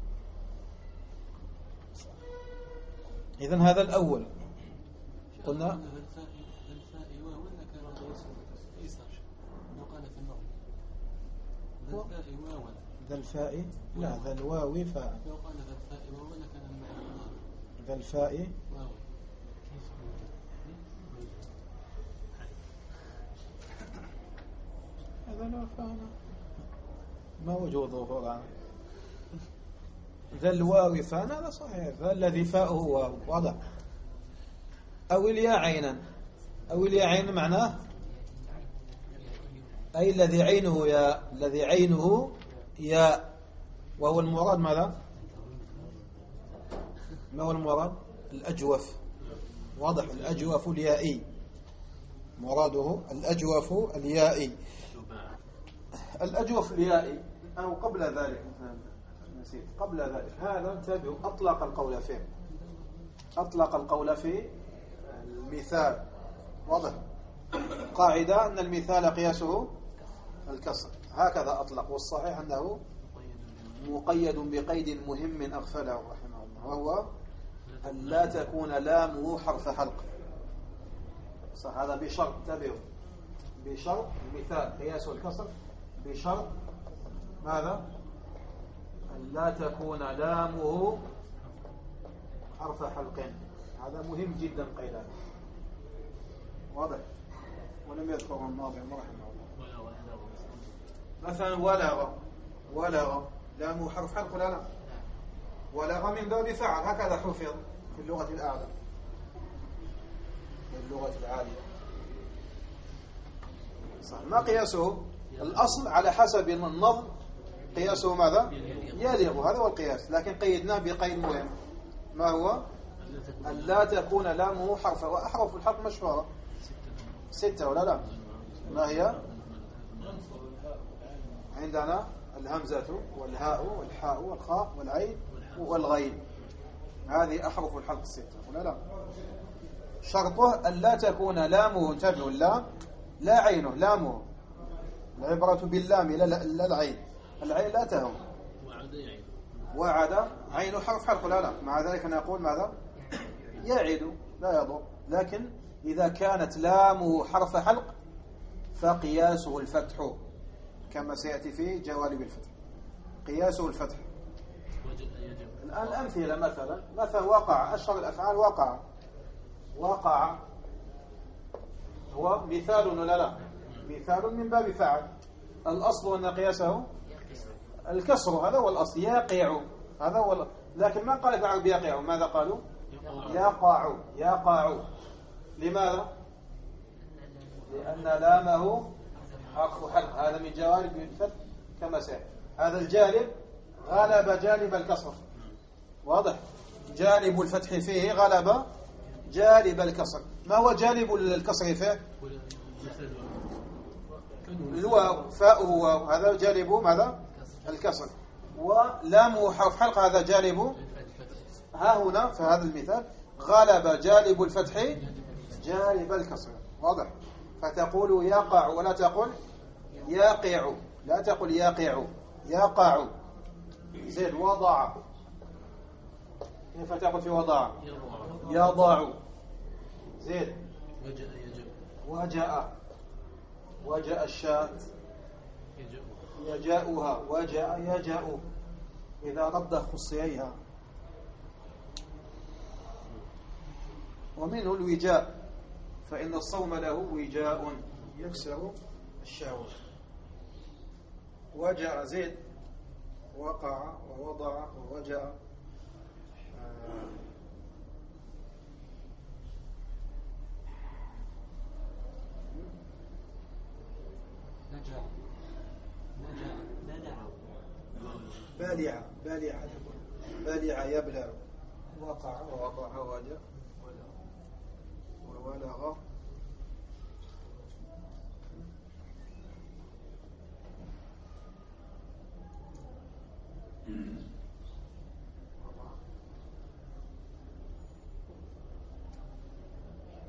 إذن هذا الأول قلنا ذا الفاء، لا ذا الواو فاء، ذا الفاء هذا لا فاء ما وجه ظهور ذا الواو فاء، هذا صحيح، ذا الذي فاءه واو واضح. أو الياء عينا، أو الياء عين معناه أي الذي عينه ياء، الذي عينه ياء، وهو المراد ماذا؟ ما هو المراد؟ الأجوف، واضح، الأجوف اليائي، مراده الأجوف اليائي، الأجوف اليائي. أو قبل ذلك نسيت، قبل ذلك هذا انتبهوا، أطلق القول فيه، أطلق القول في المثال، واضح، قاعدة أن المثال قياسه الكسر، هكذا أطلق، والصحيح أنه مقيد بقيد مهم أغفله رحمه الله، وهو أن لا تكون لامه حرف حلق. صح، هذا بشرط، انتبهوا، بشرط المثال قياسه الكسر، بشرط ماذا؟ أن لا تكون لامه حرف حلق، هذا مهم جدا قيدا، واضح. ولم يذكره الناظم رحمه الله. مثلا ولغ لامه حرف حلق ولا لا؟ ولغ من باب فعل، هكذا حفظ في اللغة الأعلى، في اللغة العالية. صح، ما قياسه؟ الأصل على حسب النظم قياسه ماذا؟ يلغ، هذا هو القياس، لكن قيدناه بقيد مهم، ما هو؟ أن لا تكون لامه حرف، وأحرف الحلق مشهورة 6 ولا لا؟ ما هي؟ عندنا الهمزة والهاء والحاء والخاء والعين والغين، هذه أحرف الحلق 6 ولا لا؟ شرطه أن لا تكون لامه، انتبهوا، اللام لا عينه، لامه، العبرة باللام لا العين، العين لا تهم، وعد عين حرف حلق لا لا، مع ذلك نقول ماذا؟ يعد، لا يضر، لكن إذا كانت لامه حرف حلق فقياسه الفتح، كما سيأتي في جوالب الفتح، قياسه الفتح. الآن الأمثلة، مثلا وقع، أشهر الأفعال وقع هو مثال ولا لا؟ مثال من باب فعل، الأصل أن قياسه الكسر، هذا هو الأصل، يقع، هذا هو، لكن ما قال العرب يقع، ماذا قالوا؟ يقع. لماذا؟ لأن لامه حرف حلق، هذا من جوانب الفتح كما سيأتي، هذا الجانب غلب جانب الكسر، واضح، جانب الفتح فيه غلب جانب الكسر. ما هو جانب الكسر فيه؟ الواو، فاؤه واو، هذا جانبه ماذا؟ الكسر. ولامه حرف حلق، هذا جانبه، ها هنا في هذا المثال غلب جانب الفتح جانب الكسر، واضح. فتقول يقع ولا تقول يقع، لا تقول يقع. زيد وضع، كيف تقول في وضع؟ يضع. زيد وجاء الشاة يجاؤها، يجاء، إذا رد خصييها. ومنه الوجاء، فإن الصوم له وجاء يكسر الشهوة. وجاء زيد، وقع ووضع ووجاء. بالع يبلع، وقع ووضع ووجاء وولغ.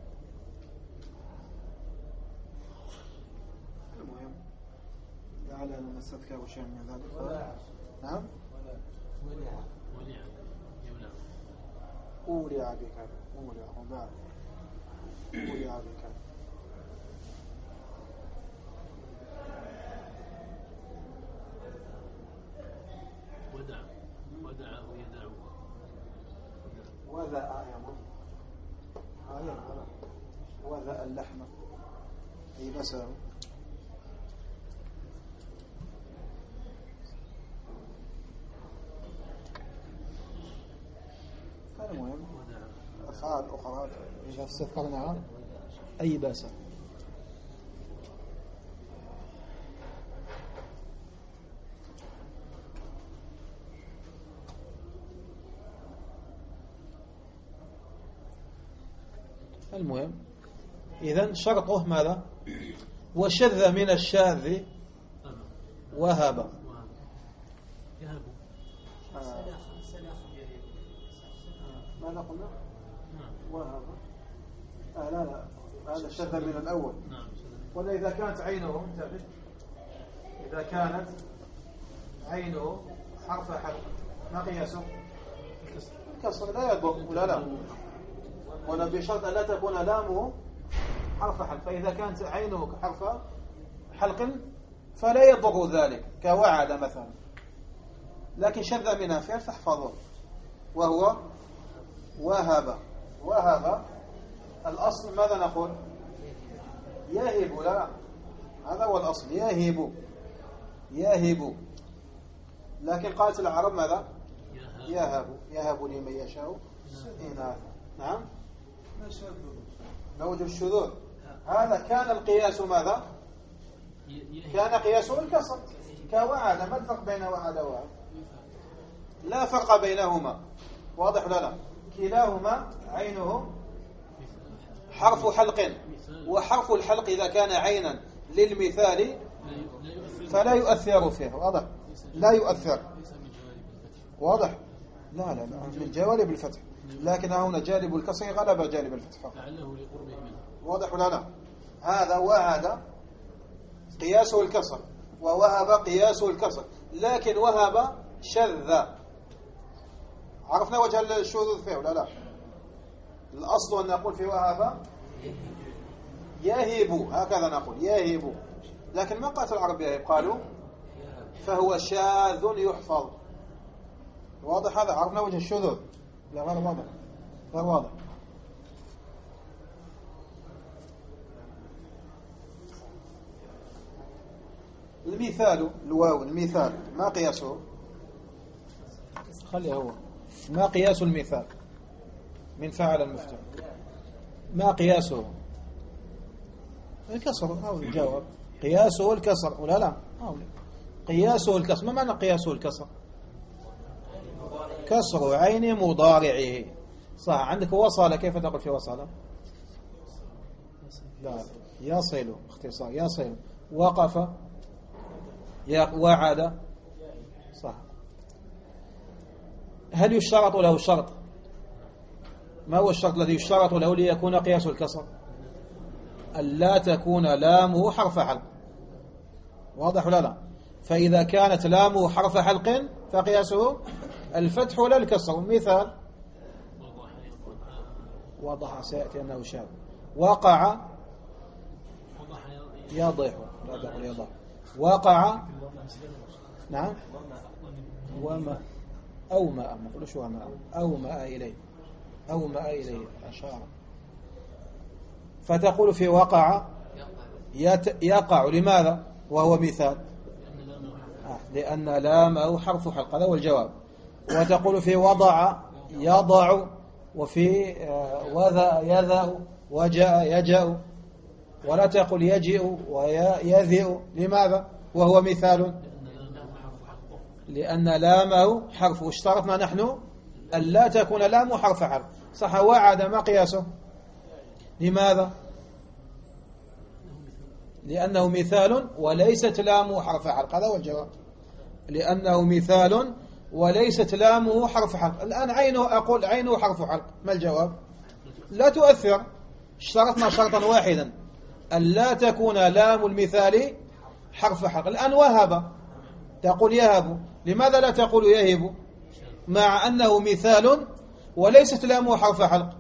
المهم على لأننا نستذكر شيء من ذلك. نعم. أولي عبيك أولي عباك أولي عبيك. ودعه يدعو وذا وذا اللحم أي بسه. المهم أفعال أخرى إذا استذكرناها أي بأس. المهم إذن شرطه ماذا؟ وشذ من الشاذ وهب. ماذا قلنا؟ وهب. لا هذا شذ من الأول. ولا إذا كانت عينه انتبه، إذا كانت عينه حرف حرف ما قياسه؟ الكسر لا يضر ولا لا، ولا بشرط أن لا تكون لامه حرف حلق. فإذا كانت عينه حرف حلق فلا يضر ذلك كوعد مثلا، لكن شذ منها فعل فاحفظه وهو وهب. وهب الأصل ماذا نقول؟ يهب. لا هذا هو الأصل، يهب يهب. لكن قالت العرب ماذا؟ يهب لمن يشاء إناثا. نعم نوجه الشذوذ. هذا كان القياس ماذا؟ كان قياسه الكسر كوعد. ما الفرق بين وعد ووعد؟ لا فرق بينهما، واضح ولا لا؟ كلاهما عينه حرف حلق، وحرف الحلق إذا كان عينا للمثال فلا يؤثر فيه. واضح؟ لا يؤثر. واضح؟ لا من جوالب الفتح، لكن هنا جانب الكسر غلب جانب الفتح فقط. واضح ولا لا؟ هذا وعد قياسه الكسر، ووهب قياسه الكسر، لكن وهب شذ. عرفنا وجه الشذوذ فيه ولا لا؟ الأصل أن نقول في وهب يهب، هكذا نقول يهب، لكن ما قالت العرب يهب، قالوا فهو شاذ يحفظ. واضح؟ هذا عرفنا وجه الشذوذ. لا غير واضح، غير واضح. المثال الواو، المثال ما قياسه؟ خليه هو. ما قياس المثال من فعل المفتوح؟ ما قياسه؟ الكسر. هذا الجواب. قياسه الكسر ولا لا؟ قياسه الكسر. ما معنى قياسه الكسر؟ كسر عين مضارعه. صح. عندك وصل، كيف تقول في وصل؟ لا يصل، اختصار يصل. وقف، وعد. صح. هل يشترط له شرط؟ ما هو الشرط الذي يشترط له ليكون قياس الكسر؟ ألا تكون لامه حرف حلق. واضح ولا لا؟ فإذا كانت لامه حرف حلق فقياسه الفتح ولا الكسر. مثال وضح سيأتي أنه شاب. وقع يضح، لا تقول يضح. وقع. نعم. وما أو ما ما قلوش وما أو ما إليه، أو ما إليه أشار. فتقول في وقع يقع. لماذا وهو مثال؟ لأن لامه حرف حلق. هذا هو الجواب. وتقول في وضع يضع، وفي وذا يذأ، وجاء يجأ. ولا تقول يجئ ويذئ. لماذا وهو مثال؟ لأن لامه حرف. واشترطنا نحن أن لا تكون لامه حرف حرف. صح. وعد ما قياسه؟ لماذا؟ لأنه مثال وليست لامه حرف حرف. هذا هو الجواب. لأنه مثال وليست لامه حرف حرف. الآن عينه، أقول عينه حرف حرف، ما الجواب؟ لا تؤثر. اشترطنا شرطا واحدا أن لا تكون لام المثال حرف حلق. الآن وهب تقول يهب، لماذا لا تقول يهب مع أنه مثال وليست لامه حرف حلق؟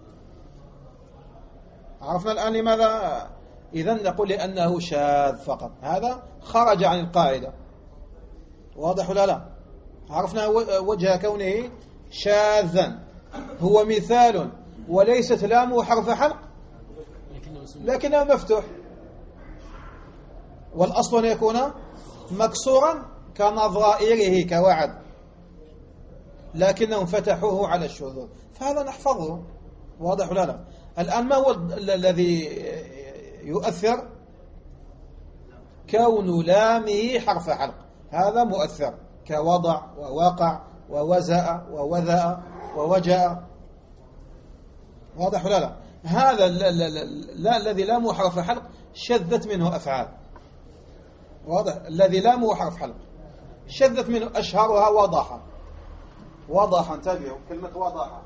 عرفنا الآن لماذا؟ إذن نقول لأنه شاذ فقط، هذا خرج عن القاعدة. واضح ولا لا؟ عرفنا وجه كونه شاذا، هو مثال وليست لامه حرف حلق لكنه مفتوح، والأصل أن يكون مكسورا كنظائره كوعد، لكنهم فتحوه على الشذوذ، فهذا نحفظه. واضح ولا لا؟ الآن ما هو الذي يؤثر؟ كون لامه حرف حلق، هذا مؤثر كوضع ووقع ووزأ ووذأ ووجأ. واضح ولا لا؟ هذا لا الذي لامه حرف حلق شذت منه أفعال. واضح؟ الذي لامه حرف حلق شذت منه أشهرها وضح. وضح، انتبهوا كلمة وضح.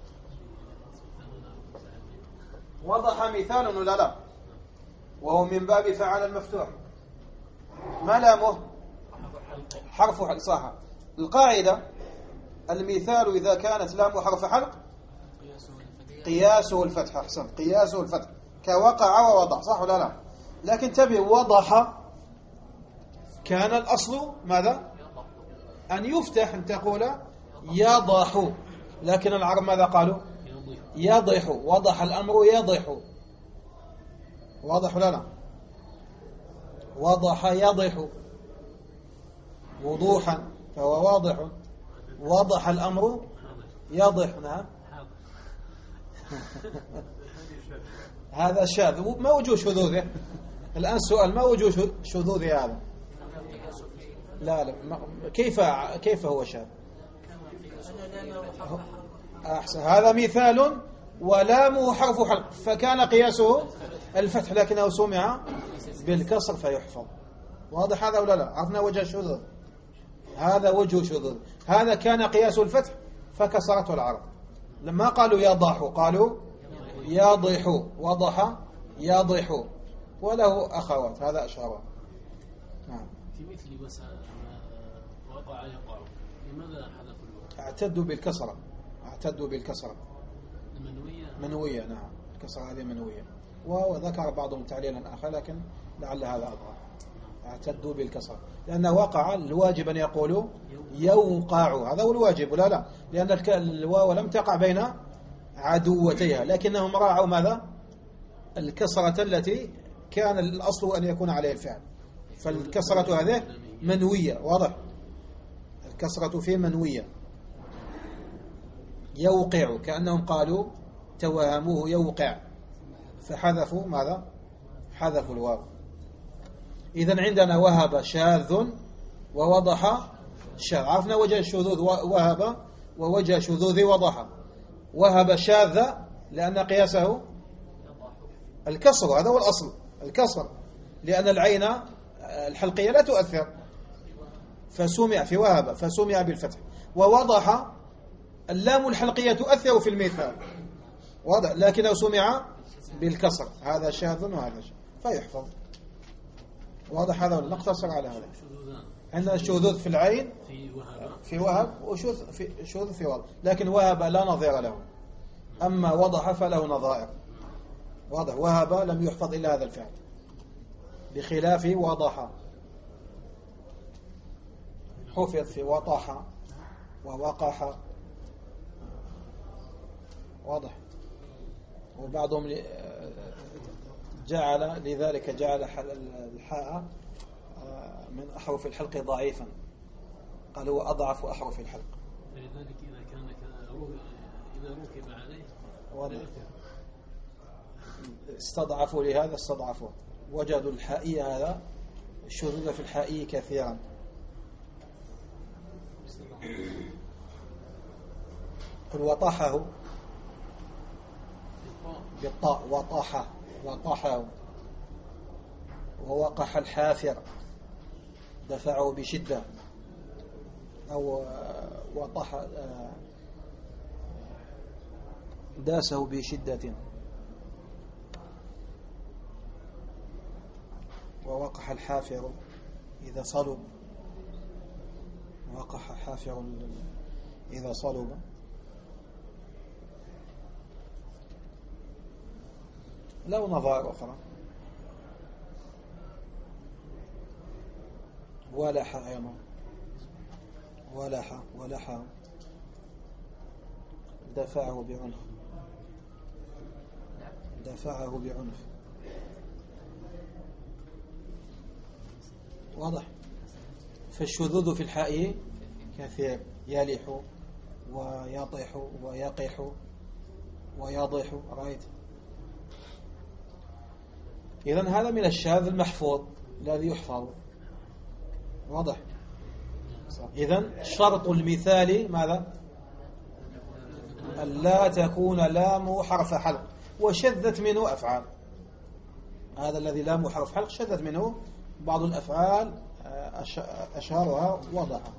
وضح مثال ولا لا؟ وهو من باب فعل المفتوح، ما لامه حرف حلق. صح. القاعدة المثال إذا كانت لامه حرف حلق قياسه الفتح. أحسن، قياسه الفتح كوقع ووضع. صح ولا لا؟ لكن انتبه، وضح كان الأصل ماذا؟ أن يفتح، أن تقول يضح، لكن العرب ماذا قالوا؟ يضح. وضح الأمر يضح. واضح ولا لا؟ وضح يضح وضوحا، فهو واضح. وضح الأمر يضح. نعم. هذا شاذ. ما وجه شذوذه؟ الآن السؤال، ما وجه شذوذه هذا؟ لا كيف هو شاذ؟ أحسن، هذا مثال ولامه حرف حلق فكان قياسه الفتح لكنه سمع بالكسر فيحفظ. واضح هذا ولا لا؟ عرفنا وجه الشذوذ، هذا وجه شذوذ. هذا كان قياسه الفتح فكسرته العرب، لما قالوا يضح قالوا يضح. وضح يضح، وله أخوات، هذا أشهر. نعم. في مثل وقع يقع، لماذا حذف الواو؟ اعتدوا بالكسرة. اعتدوا بالكسرة منوية. نعم، الكسرة هذه منوية. وذكر بعضهم تعليلا آخر لكن لعل هذا أظهر. اعتدوا بالكسرة لأن وقع الواجب أن يقولوا يوقع، هذا هو الواجب ولا لا؟ لأن الواو لم تقع بين عدوتيها، لكنهم راعوا ماذا؟ الكسرة التي كان الأصل أن يكون عليه الفعل، فالكسرة هذه منوية. واضح؟ الكسرة فيه منوية. يوقع كأنهم قالوا توهموه يوقع فحذفوا ماذا؟ حذفوا الواو. إذن عندنا وهب شاذ ووضح شاذ. عرفنا وجه الشذوذ وهب ووجه شذوذ وضح. وهب شاذ لأن قياسه الكسر، هذا هو الأصل، الكسر، لأن العين الحلقية لا تؤثر فسمع في وهب فسمع بالفتح. ووضح اللام الحلقية تؤثر في المثال، واضح، لكنه سمع بالكسر، هذا شاذ وهذا شاذ فيحفظ. واضح هذا ولا نقتصر على هذا؟ عندنا الشذوذ في العين في وهب وشذوذ في وضح، لكن وهب لا نظير له، أما وضح فله نظائر. واضح؟ وهب لم يحفظ إلا هذا الفعل بخلاف وضح، حفظ في وطح ووقح. واضح؟ وبعضهم جعل لذلك جعل الحاء من أحرف الحلق ضعيفا، قال هو أضعف أحرف الحلق. فلذلك إذا كان إذا ركب عليه استضعفوا لهذا، استضعفوا، وجدوا الحائية هذا الشذوذ في الحائية كثيرا. قل وطحه بالطاء، وطحه ووقح الحافر دفعه بشدة، أو وطح داسه بشدة. وقح الحافر إذا صلب، وقح حافر إذا صلب. لو نظائر أخرى. ولح أيضا، ولح دفعه بعنف، دفعه بعنف. واضح. فالشذوذ في الحاء كثير، يلح ويطيح ويقح ويضح. رأيت؟ إذن هذا من الشاذ المحفوظ الذي يحفظ. واضح. إذن شرط المثال ماذا؟ ألا تكون لام حرف حلق، وشذت منه أفعال. هذا الذي لام حرف حلق شذت منه بعض الأفعال أشهرها وضعها.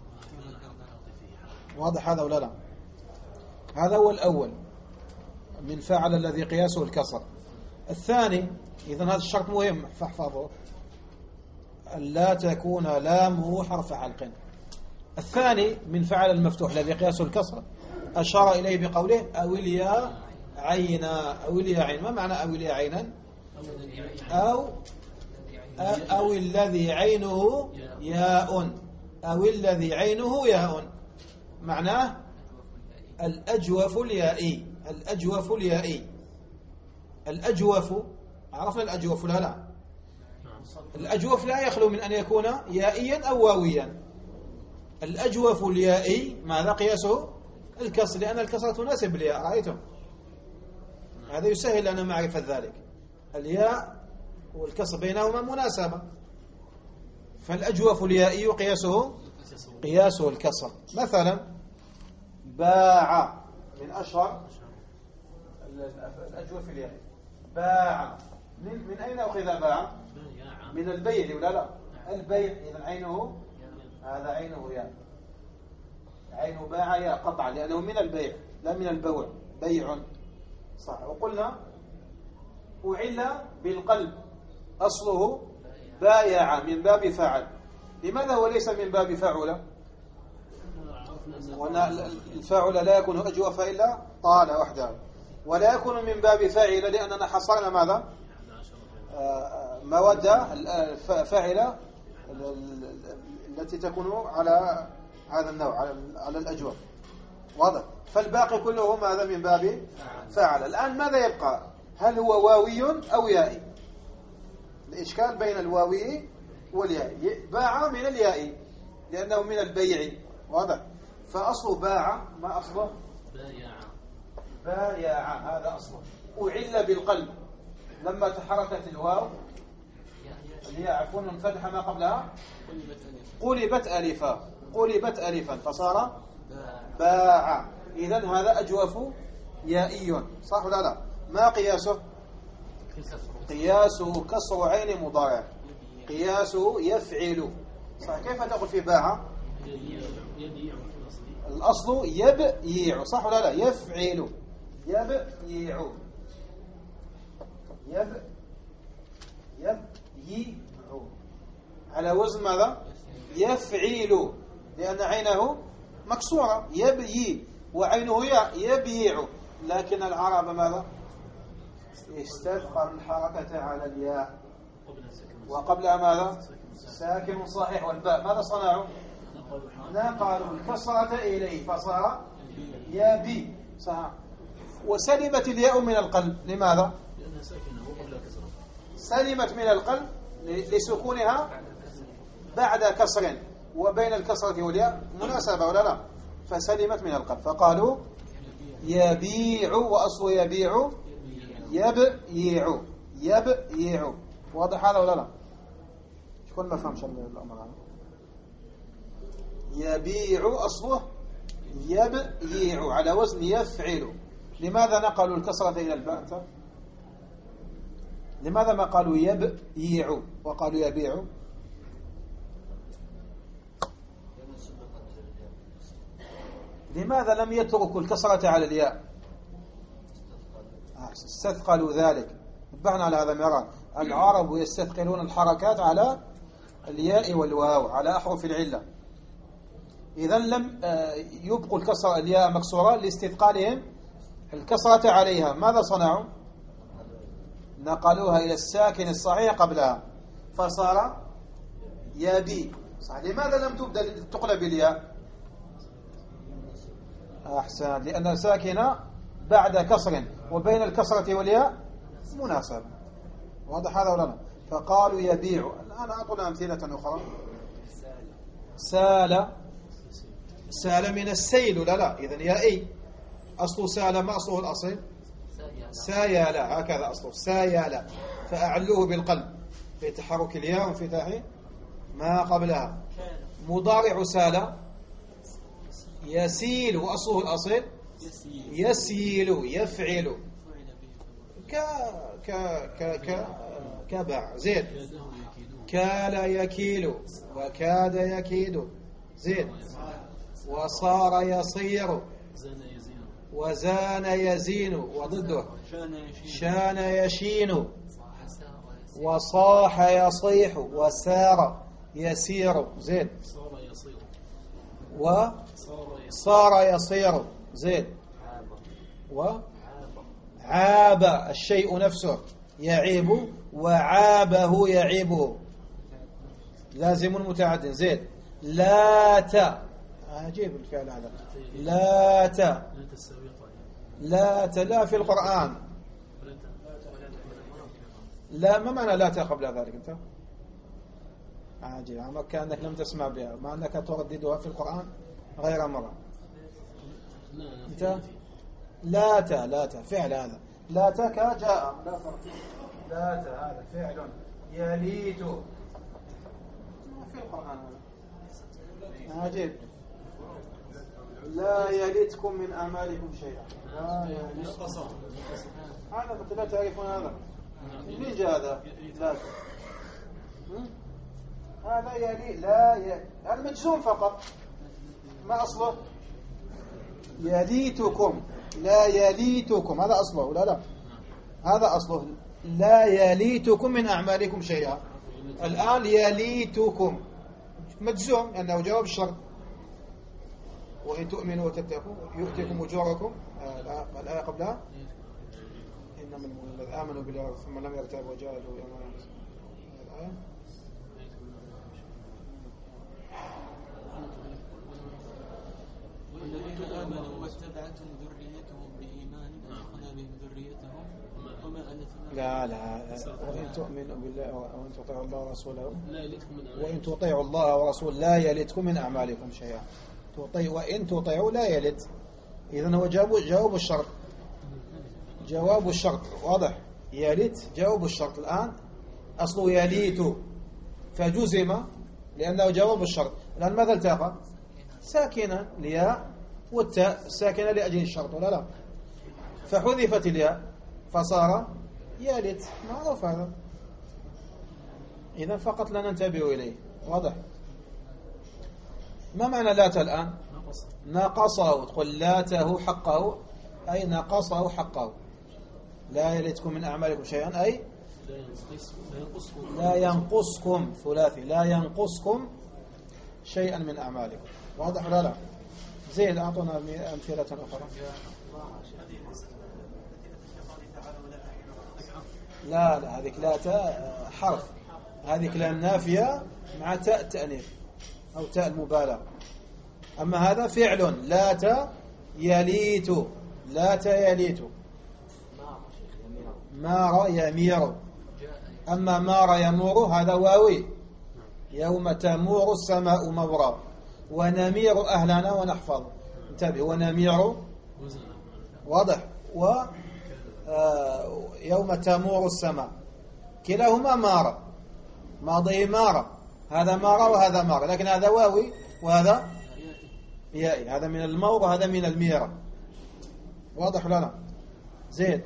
واضح هذا ولا لا؟ هذا هو الأول من فعل الذي قياسه الكسر. الثاني، إذن هذا الشرط مهم فاحفظه، ألا تكون لامه حرف حلق. الثاني من فعل المفتوح الذي قياسه الكسر أشار إليه بقوله أو الياء عينا. أو الياء عين، ما معنى أو الياء عينا؟ أو الذي عينه ياء، أو الذي عينه ياء، معناه الأجوف اليائي. الأجوف اليائي، الأجوف، عرفنا الأجوف لا لا؟ الأجوف لا يخلو من أن يكون يائيا أو واويا. الأجوف اليائي ماذا قياسه؟ الكسر، لأن الكسر تناسب الياء. رأيتم؟ هذا يسهل لنا معرفة ذلك. الياء والكسر بينهما مناسبة. فالأجوف اليائي قياسه الكسر. مثلا باع من أشهر الأجوف اليائي. باع من أين أخذ باع؟ من البيع ولا لا؟ البيع، إذن عينه، هذا عينه ياء. عين باع ياء قطعا، لأنه من البيع لا من البوع. بيع صح. وقلنا أعل بالقلب، أصله بايع من باب فعل. لماذا هو ليس من باب فعل؟ وأن الفاعل لا يكون أجوف إلا طال وحده، ولا يكون من باب فاعل لأننا حصرنا ماذا؟ مودة فاعلة التي تكون على هذا النوع، على الأجوف. واضح. فالباقي كله ماذا؟ من باب فاعل. الآن ماذا يبقى؟ هل هو واوي أو يائي؟ الإشكال بين الواوي واليائي. باع من اليائي لأنه من البيع. واضح. فأصل باع ما أصله؟ بايع، هذا أصله. أعل بالقلب لما تحركت الواو الياء، عفوا، انفتح ما قبلها، قلبت ألفا فصار باع. إذن هذا أجوف يائي. صح ولا لا؟ ما قياسه؟ قياسه كسر عين مضارع، قياسه يفعل. صح. كيف تقول في باع؟ الأصل يبيع. صح ولا لا؟ يفعل، يبيع، يبيع على وزن ماذا؟ يفعل، لأن عينه مكسورة. يبيع وعينه يبيع. لكن العرب ماذا؟ استثقل الحركة على الياء، وقبلها ماذا؟ ساكن صحيح. والباء ماذا صنعوا؟ نقلوا الكسرة إليه فصار يبي. صح. وسلمت الياء من القلب. لماذا؟ سلمت من القلب لسكونها بعد كسر، وبين الكسرة والياء مناسبة ولا لا؟ فسلمت من القلب فقالوا يبيع، وأصل يبيع يبيع، يبيع. واضح هذا ولا لا؟ شكون ما فهمش الأمر هذا؟ يبيع أصله يبيع على وزن يفعل. لماذا نقلوا الكسرة إلى الباء؟ لماذا ما قالوا يبيع وقالوا يبيع؟ لماذا لم يتركوا الكسرة على الياء؟ استثقلوا ذلك. نبهنا على هذا مرارا. العرب يستثقلون الحركات على الياء والواو، على أحرف العلة. إذا لم يبقوا الكسر الياء مكسورة لاستثقالهم الكسرة عليها، ماذا صنعوا؟ نقلوها إلى الساكن الصحيح قبلها فصار يابي. صح. لماذا لم تبدأ تقلب الياء؟ أحسن، لأن الساكنة بعد كسر، وبين الكسرة والياء مناسبة. واضح هذا ولا لا؟ فقالوا يبيع. الآن أعطنا أمثلة أخرى. سال من السيل، لا إذن يائي. أصل سال ما أصله الأصل؟ سايالا، هكذا أصله سايالا، فأعلوه بالقلب بتحرك الياء وانفتاح ما قبلها. مضارع سال يسيل، وأصله الأصل يسيل، يفعل. كبع زين. كال يكيل، وكاد يكيد زين. وصار يصير، وزان يزين، وضده شان يشين. وصاح يصيح، وسار يسير زين. وصار يصير زين. وعاب الشيء نفسه يعيب، وعابه يعيبه. لازم متعد زين. لات، عجيب الفعل هذا. لا في القرآن. لا، ما معنى لا قبل ذلك أنت؟ عجيب، عمك كأنك لم تسمع بها، مع أنك ترددها في القرآن غير مرة. أنت لا فعل هذا. لا جاء، لا فرق. لا هذا فعل يليت في القرآن هذا. عجيب. لا يلتكم من أعمالكم شيئا. هذا لا تعرفون هذا. من جاء هذا؟ لا، هذا يلي. هذا مجزوم فقط، ما أصله؟ يليتكم. لا يليتكم، هذا أصله ولا لا؟ هذا أصله. لا يليتكم من أعمالكم شيئا. الآن يليتكم مجزوم لأنه جواب الشرط. وإن تؤمنوا وتتقوا يؤتكم أجوركم. الآية قبلها إنما المؤمنون الذين آمنوا بالله ثم لم يرتابوا وجاهدوا بأموالهم. الآية والذين آمنوا واتبعتهم ذريتهم بإيمان ألحقنا بهم ذريتهم وما ألتنا. لا وإن تؤمنوا بالله وإن تطيعوا الله ورسوله وإن تطيعوا الله ورسوله لا يلتكم من أعمالكم شيئا. وإن تطيعوا لا يلت. إذن هو جواب الشرط. جواب الشرط واضح. يلت جواب الشرط. الآن أصله يليت فجزم لأنه جواب الشرط. الآن ماذا التقى؟ ساكنة الياء والتاء ساكنة لأجل الشرط ولا لا؟ فحذفت الياء فصار يلت. معروف هذا. إذن فقط لا ننتبه إليه. واضح. ما معنى لات الآن؟ نقصه. تقول لاته حقه أي نقصه حقه. لا يلتكم من أعمالكم شيئا أي لا ينقصكم. ثلاثي لا ينقصكم شيئا من أعمالكم. واضح ولا لا؟ زين. أعطونا أمثلة أخرى. لا هذيك لا تاء حرف. هذيك لا نافية مع تاء التأنيث أو تاء المبالغة. أما هذا فعل. لا يليت. لا يليت. مار يمير. أما مار يمور هذا واوي. يوم تمور السماء مورا. ونمير أهلنا ونحفظ. انتبه. ونمير واضح. يوم تمور السماء كلاهما مار. ماضي مار. هذا مار وهذا مار، لكن هذا واوي وهذا يائي. هذا من المور وهذا من الميرة. واضح ولا لا؟ زيد.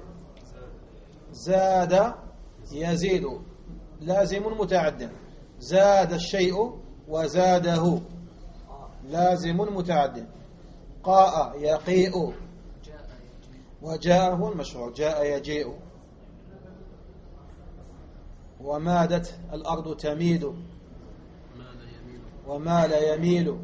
زاد يزيد لازم متعد. زاد الشيء وزاده لازم متعد. قاء يقيء. وجاء هو المشهور. جاء يجيء. ومادت الأرض تميد، ما لا يميل. وما لا يميل،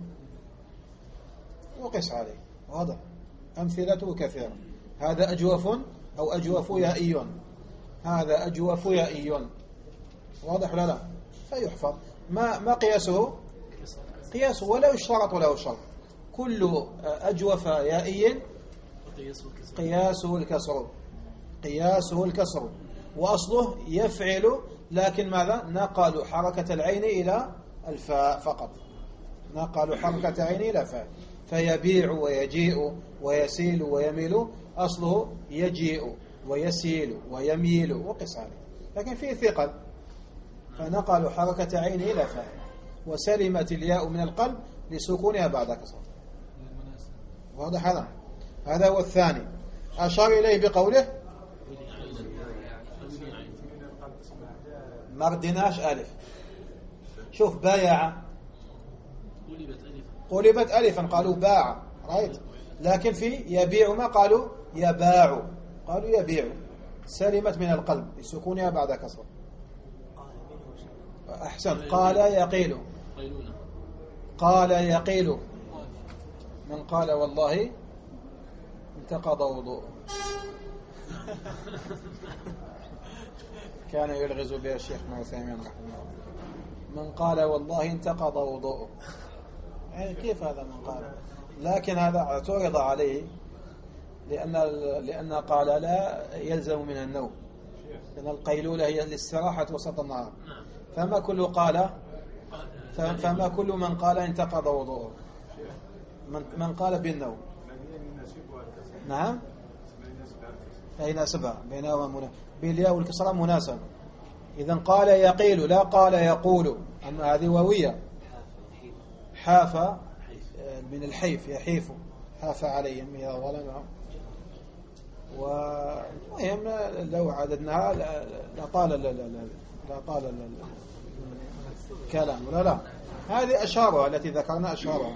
وقس عليه. واضح. أمثلته كثيرة. هذا أجوف أو أجوف يائي، هذا أجوف يائي. واضح ولا لا؟ فيحفظ. ما قياسه؟ قياسه ولا يشترط له شرط. كل أجوف يائي قياسه الكسر، قياسه الكسر، وأصله يفعل، لكن ماذا؟ نقلوا حركة العين إلى الفاء فقط، نقلوا حركة عين إلى فاء. فيبيع ويجيء ويسيل ويميل، أصله يجيء ويسيل ويميل، وقس عليه. لكن فيه ثقل، فنقلوا حركة عين إلى فاء، وسلمت الياء من القلب لسكونها بعد كسر. واضح هذا؟ هذا هو الثاني. أشار إليه بقوله ما ردناش ألف. شوف بايع قلبت ألفا، قالوا باع، رايت. لكن في يبيع ما قالوا يباع، قالوا يبيع، سلمت من القلب لسكونها بعد كسر. أحسن. قال يقيل، قال يقيل. من قال والله انتقض وضوء. كان يلغز بها الشيخ ابن عثيمين رحمه الله. من قال والله انتقض وضوء، يعني كيف هذا من قال؟ لكن هذا اعترض عليه لأن قال لا يلزم من النوم، لأن القيلولة هي الاستراحة وسط النهار. فما كل من قال انتقض وضوءه، من قال بالنوم. نعم، أي ناسبة بينهما بالياء والكسرة مناسبة. إذا قال يقيل لا قال يقول، أما هذه واوية. حاف من الحيف، يحيف، حاف عليهم يا ظلم. ومهم لو عددناها لطال الكلام ولا لا. هذه أشارها التي ذكرنا أشارها.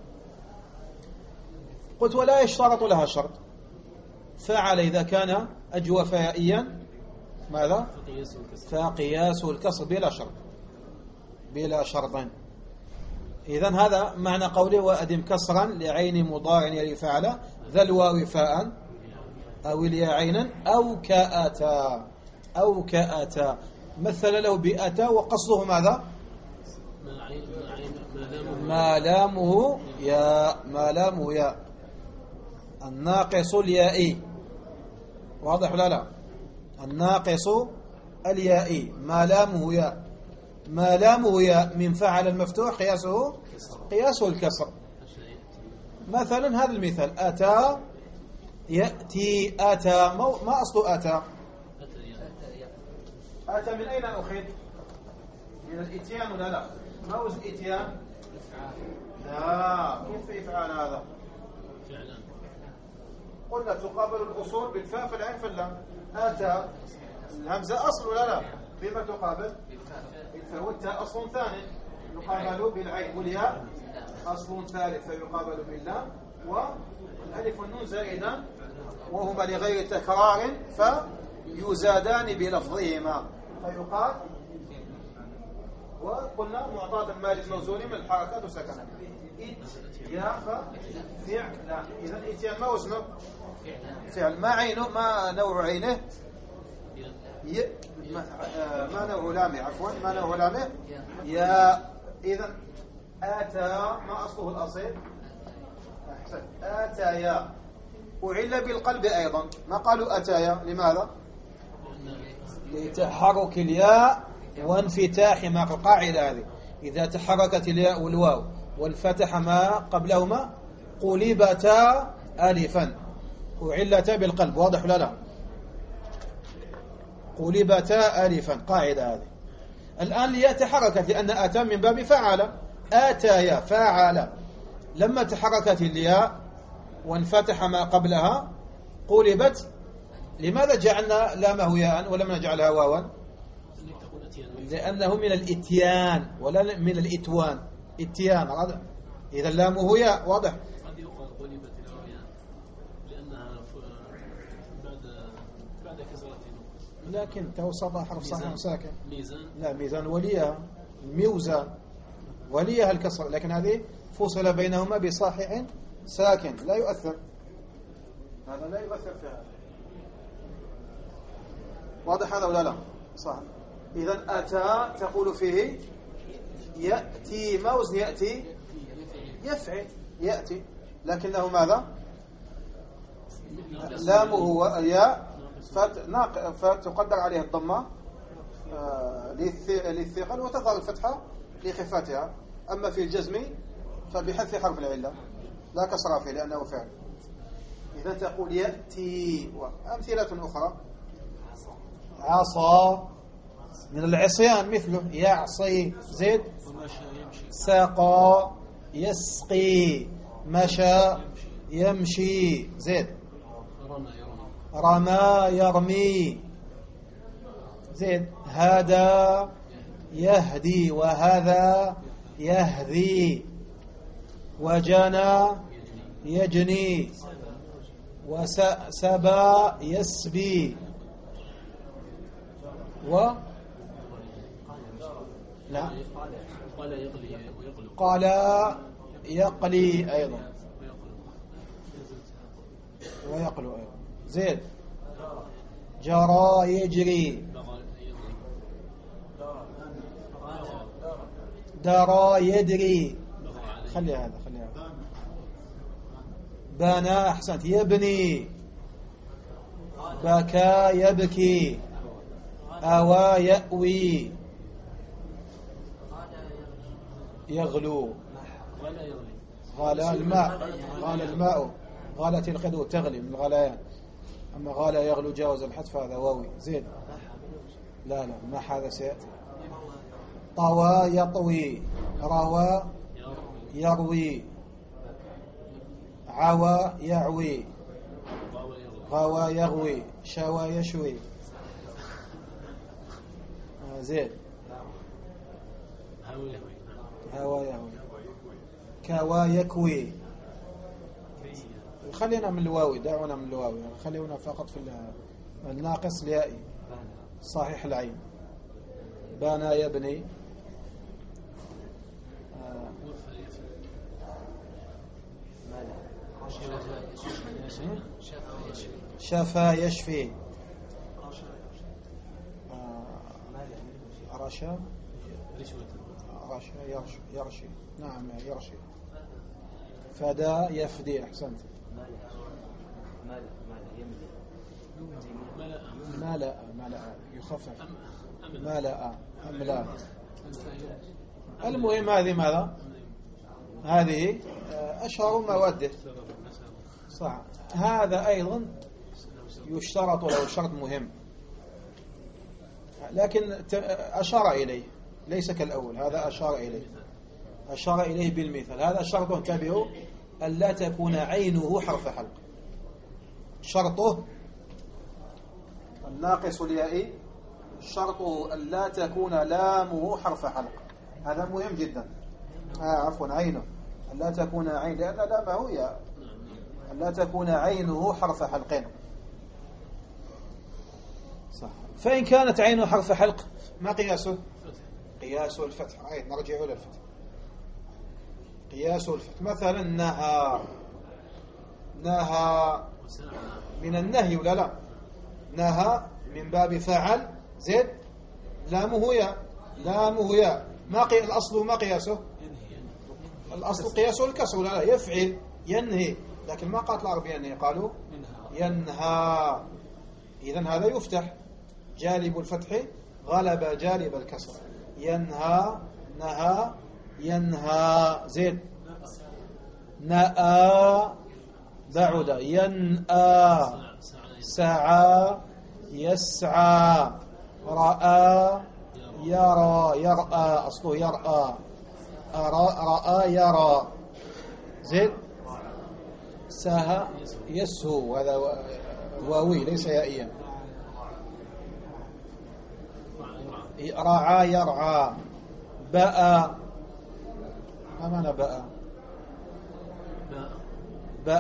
قلت ولا يشترط لها شرط. فعل إذا كان أجوف يائيا ماذا؟ فقياسه الكسر بلا شرط، بلا شرط. إذن هذا معنى قوله وأدم كسرا لعين مضارع يلي فعل ذا الواو فاء أو الياء عينا أو كأتا، أو كأتا. مثل له بأتا وقصده ماذا؟ ما لامه يا، ما لامه يا، الناقص اليائي. واضح ولا لا؟ الناقص اليائي، ما لامه يا، ما لامه يا من فعل المفتوح قياسه الكسر. مثلا هذا المثال أتى يأتي، أتى ما أصل أتى؟ أتى من أين أخذ؟ من الإتيان ولا لا؟ ما هو الإتيان؟ لا، كيف إفعال هذا؟ قلنا تقابل الأصول بالفاء في العين في اللام. أتى الهمزة أصل ولا لا؟ بما تقابل؟ بالفاء. والتاء أصل ثاني يقابل بالعين، والياء أصل ثالث فيقابل باللام، والألف والنون زائدا وهما لغير تكرار فيزادان بلفظهما فيقال. وقلنا معطاة مالك موزون من الحركات وسكنات. يا فعل. إذا الإتيان ما وزنه؟ فعل. ما عينه؟ ما نوع عينه؟ ما نوع لامه؟ عفوا، ما نوع لامه؟ يا. إذا آتى ما أصله الأصيل؟ أحسن. آتايا. وعل بالقلب أيضا، ما قالوا أتايا، لماذا؟ لتحرك الياء وانفتاح ما القاعدة هذه. إذا تحركت الياء والواو وانفتح ما قبلهما قلبتا ألفا وعلتا بالقلب. واضح ولا لا؟ قلبتا ألفا، قاعدة هذه. الآن الياء تحركت لأن أتى من باب فعل، آتايا فاعل. لما تحركت الياء وانفتح ما قبلها قلبت. لماذا جعلنا لامه ياء ولم نجعلها واوا؟ لأنه من الإتيان ولا من الإتوان. إتيان هذا. إذا لامه ياء. واضح؟ هذه قلبت لأنها بعد كسرة. لكن توسطها حرف صحيح ساكن. ميزان. لا ميزان وليها ميوزان وليها الكسر، لكن هذه فصل بينهما بصاحع ساكن لا يؤثر، هذا لا يؤثر في هذا. واضح هذا ولا لا؟ صح. إذن أتى تقول فيه يأتي، ما وزن يأتي؟ يفعل يأتي، لكنه ماذا؟ لامه ياء فتقدر عليها الضمة للثقل وتظهر الفتحة لخفتها. أما في الجزم فبحذف حرف العلة لا كسر فيه لأنه فعل. إذا تقول يأتي. وأمثلة أخرى عصى من العصيان مثله يعصي زيد، ساقى يسقي، مشى يمشي زيد، رمى يرمي زيد، هدى يهدي وهذا يهذي، وجنى يجني، وسبى يسبي، لا قال يقلي أيضا ويقلو أيضا زيد، جرى يجري، درى يدري، خلي هذا بنى أحسنت يبني، بكى يبكي، أوى يأوي، يغلو، غلى الماء، غالت الخدو تغلي من الغليان. أما غالى يغلو جاوز الحذف هذا واوي زيد. لا ما هذا سيأتي. طوى يطوي، روى يروي، عوى يعوي، غوى يغوي، شوى يشوي زيد، هوى يهوي، كوى يكوي. خلينا من الواوي، دعونا من الواوي، خلينا فقط في الناقص اليائي صحيح العين. بنى يبني، شفى يشفي، رشا يرشي، نعم يرشي، فدا يفدي. أحسنت. ملأ يخفف، ملأ أملا. المهم هذه ماذا؟ هذه أشهر مواده صح. هذا أيضا يشترط له شرط مهم، لكن أشار إليه ليس كالأول. هذا أشار إليه بالمثال. هذا شرط انتبهوا ألا تكون عينه حرف حلق. شرطه الناقص اليائي شرطه ألا تكون لامه حرف حلق. هذا مهم جدا. عفوا عينه ألا تكون عين، لأن لامه ياء. ألا تكون عينه حرف حلق صح. فإن كانت عينه حرف حلق ما قياسه؟ قياسه الفتح. نرجع إلى الفتح. قياسه الفتح. مثلا نهى من النهي ولا لا؟ نهى من باب فعل زيد، لامه ياء. الأصل ما قياسه؟ الأصل قياسه الكسر ولا لا؟ يفعل ينهي، لكن ما قالت العرب ينهي، قالوا ينهى. إذن هذا يفتح. جالب الفتح غلب جالب الكسر. ينهى، نهى، ينهى زيد. نأى بعد، ينأى، سعى يسعى، رأى يرى، أصله يرأى، رأى يرى زيد. ساها يسهو، هذا واوي ليس يائيا. رعى يرعى. باء، ما معنى باء؟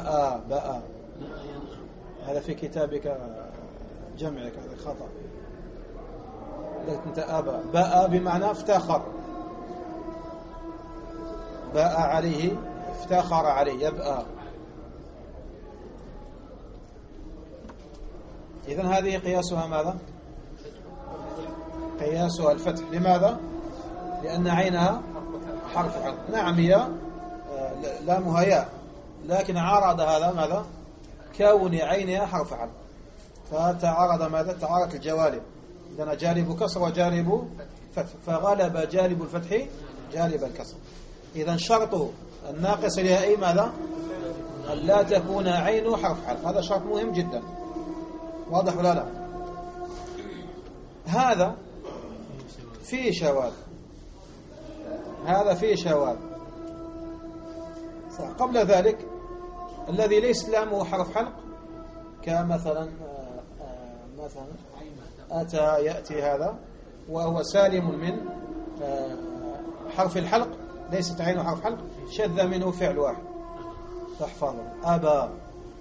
باء هذا في كتابك جمعك، هذا خطأ. أنت أبى، باء بمعنى افتخر، باء عليه افتخر عليه، يبأى. إذن هذه قياسها ماذا؟ قياسها الفتح. لماذا؟ لأن عينها حرف حلق. نعم هي لامها ياء، لكن عارض هذا ماذا؟ كون عينها حرف حلق، فتعارض ماذا؟ تعارض الجوالب. إذن جانب كسر وجانب فتح، فغلب جانب الفتح جانب الكسر. إذن شرط الناقص اليائي ماذا؟ أن لا تكون عينه حرف حلق، هذا شرط مهم جدا. واضح ولا لا؟ هذا فيه شواذ، هذا فيه شواذ. قبل ذلك الذي ليس لامه حرف حلق كمثلا مثلا أتى يأتي، هذا وهو سالم من حرف الحلق، ليست عينه حرف حلق، شذ منه فعل واحد تحفظه. أبى،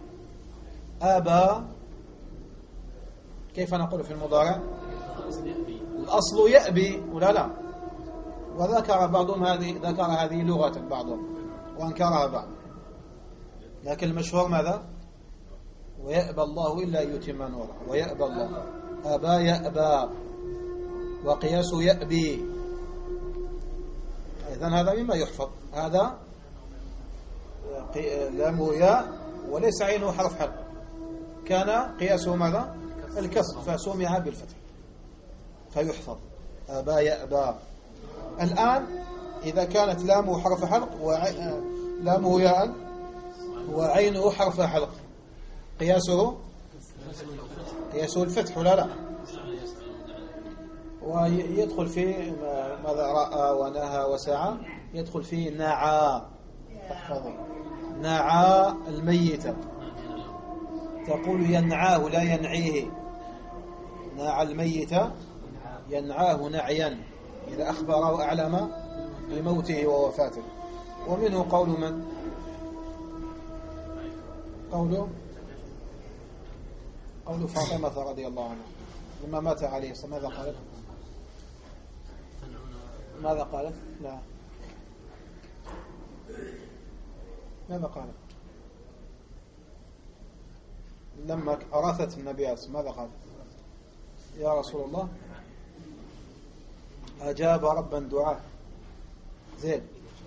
أبى كيف نقول في المضارع؟ الأصل يأبي ولا لا؟ وذكر بعضهم ذكر هذه لغة بعضهم وأنكرها بعض، لكن المشهور ماذا؟ ويأبى الله إلا يتم نوره، ويأبى الله. أبى يأبى، وقياس يأبي. إذن هذا مما يحفظ. هذا لامه ياء وليس عينه حرف حلق، كان قياسه ماذا؟ الكسر، فسمع بالفتح فيحفظ. أبى يأبى. الآن إذا كانت لامه حرف حلق ولامه ياء وعينه حرف حلق، قياسه الفتح ولا لا؟ ويدخل في ماذا؟ رأى ونهى وسعى، يدخل في نعى. تحفظه نعى الميت، تقول ينعاه لا ينعيه. نعى الميت ينعاه نعيا إذا أخبر وأعلم بموته ووفاته. ومنه قول من؟ قول فاطمة رضي الله عنها لما مات عليه الصلاة ماذا قالت؟ ماذا قالت؟ لا، ماذا قالت لما أراثت النبي عليه الصلاة ماذا قالت؟ يا رسول الله أجاب ربا دعاء زين.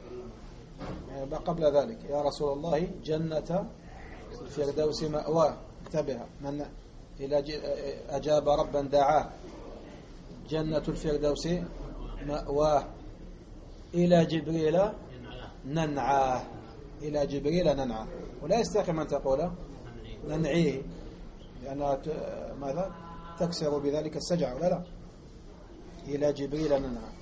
قبل ذلك يا رسول الله جنة الفردوس مأواه، انتبه من إلى أجاب ربا دعاه، جنة الفردوس مأواه، إلى جبريل ننعاه، إلى جبريل ننعاه. ولا يستقيم أن تقول ننعيه، لأنها ماذا؟ تكسر بذلك السجع ولا لا؟ إلى جبريل ننعاه.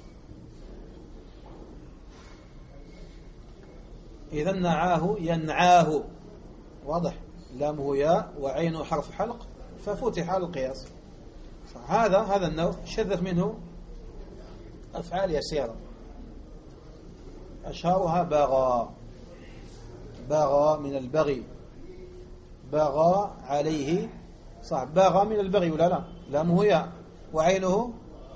إذا نعاه ينعاه، واضح؟ لامه ياء وعينه حرف حلق ففتح على القياس. هذا النوع شذت منه أفعال يسيرة، أشهرها بغى، بغى من البغي، بغى عليه، صح؟ بغى من البغي ولا لا؟ لامه ياء وعينه،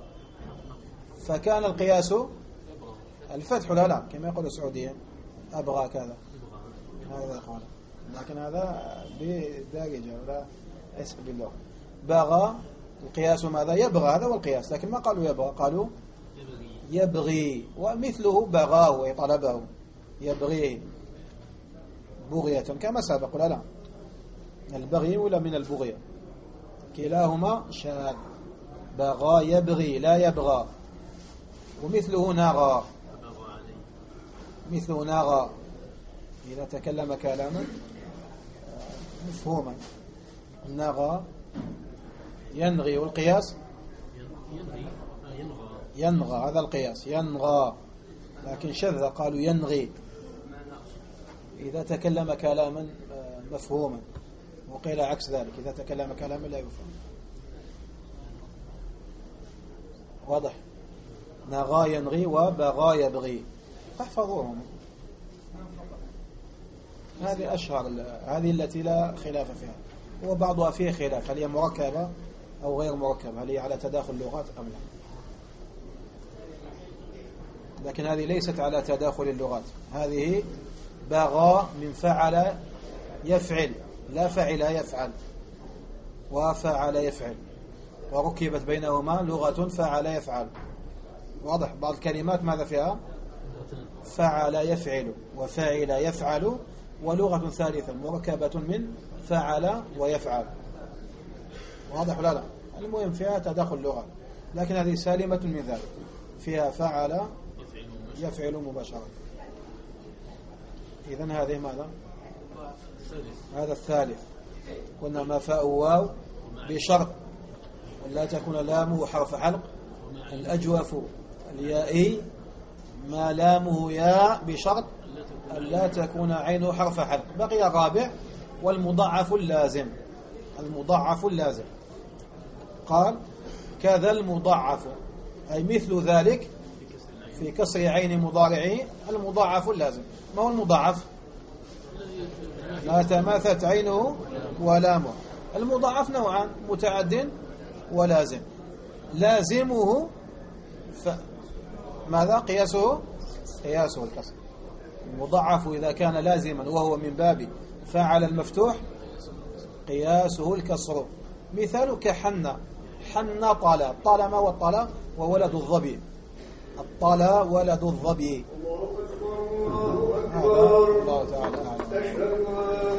فكان القياس الفتح ولا لا؟ كما يقول السعوديين أبغى كذا، هذا قال، لكن هذا بدارجة ولا ليس باللغة. بغى القياس ماذا؟ يبغى، هذا هو القياس، لكن ما قالوا يبغى، قالوا يبغي. ومثله بغاه أي طلبه، يبغيه بغية كما سبق ولا لا؟ البغي ولا من البغية، كلاهما شاذ. بغى يبغي لا يبغى. ومثله نغى، مثله نغى إذا تكلم كلاما مفهوما. نغى ينغي، والقياس ينغى، هذا القياس ينغى، لكن شذ قالوا ينغي إذا تكلم كلاما مفهوما، وقيل عكس ذلك إذا تكلم كلاما لا يفهم. واضح؟ نغى ينغي وبغى يبغي، فاحفظوهم. هذه أشهر، هذه التي لا خلاف فيها، وبعضها فيه خلاف، هل هي مركبة أو غير مركبة، هل هي على تداخل اللغات أم لا. لكن هذه ليست على تداخل اللغات. هذه بغى من فعل يفعل، لا فعل يفعل وفعل يفعل، وركبت بينهما لغة فعل يفعل. واضح؟ بعض الكلمات ماذا فيها؟ فعل يفعل وفعل يفعل، ولغة ثالثة مركبة من فعل ويفعل. واضح ولا لا؟ المهم فيها تداخل اللغات، لكن هذه سالمة من ذلك، فيها فعل يفعل مباشرة. إذن هذه ماذا؟ هذا الثالث. قلنا ما فاء واو بشرط لا تكون لامه حرف حلق، الأجوف اليائي ما لامه ياء بشرط لا تكون عينه حرف حلق. بقي الرابع والمضاعف اللازم. المضاعف اللازم قال كذا المضاعف، أي مثل ذلك في كسر عين مضارعه المضاعف اللازم. ما هو المضاعف؟ ما تماثلت عينه ولامه. المضاعف نوعان، متعد ولازم. لازمه ماذا؟ قياسه الكسر. المضاعف إذا كان لازما وهو من باب فاعل المفتوح قياسه الكسر. مثال كحن، حن طلا، طلا ما هو الطلا؟ وولد الظبي. الطلا ولد الظبي. الله تعالى أعلم.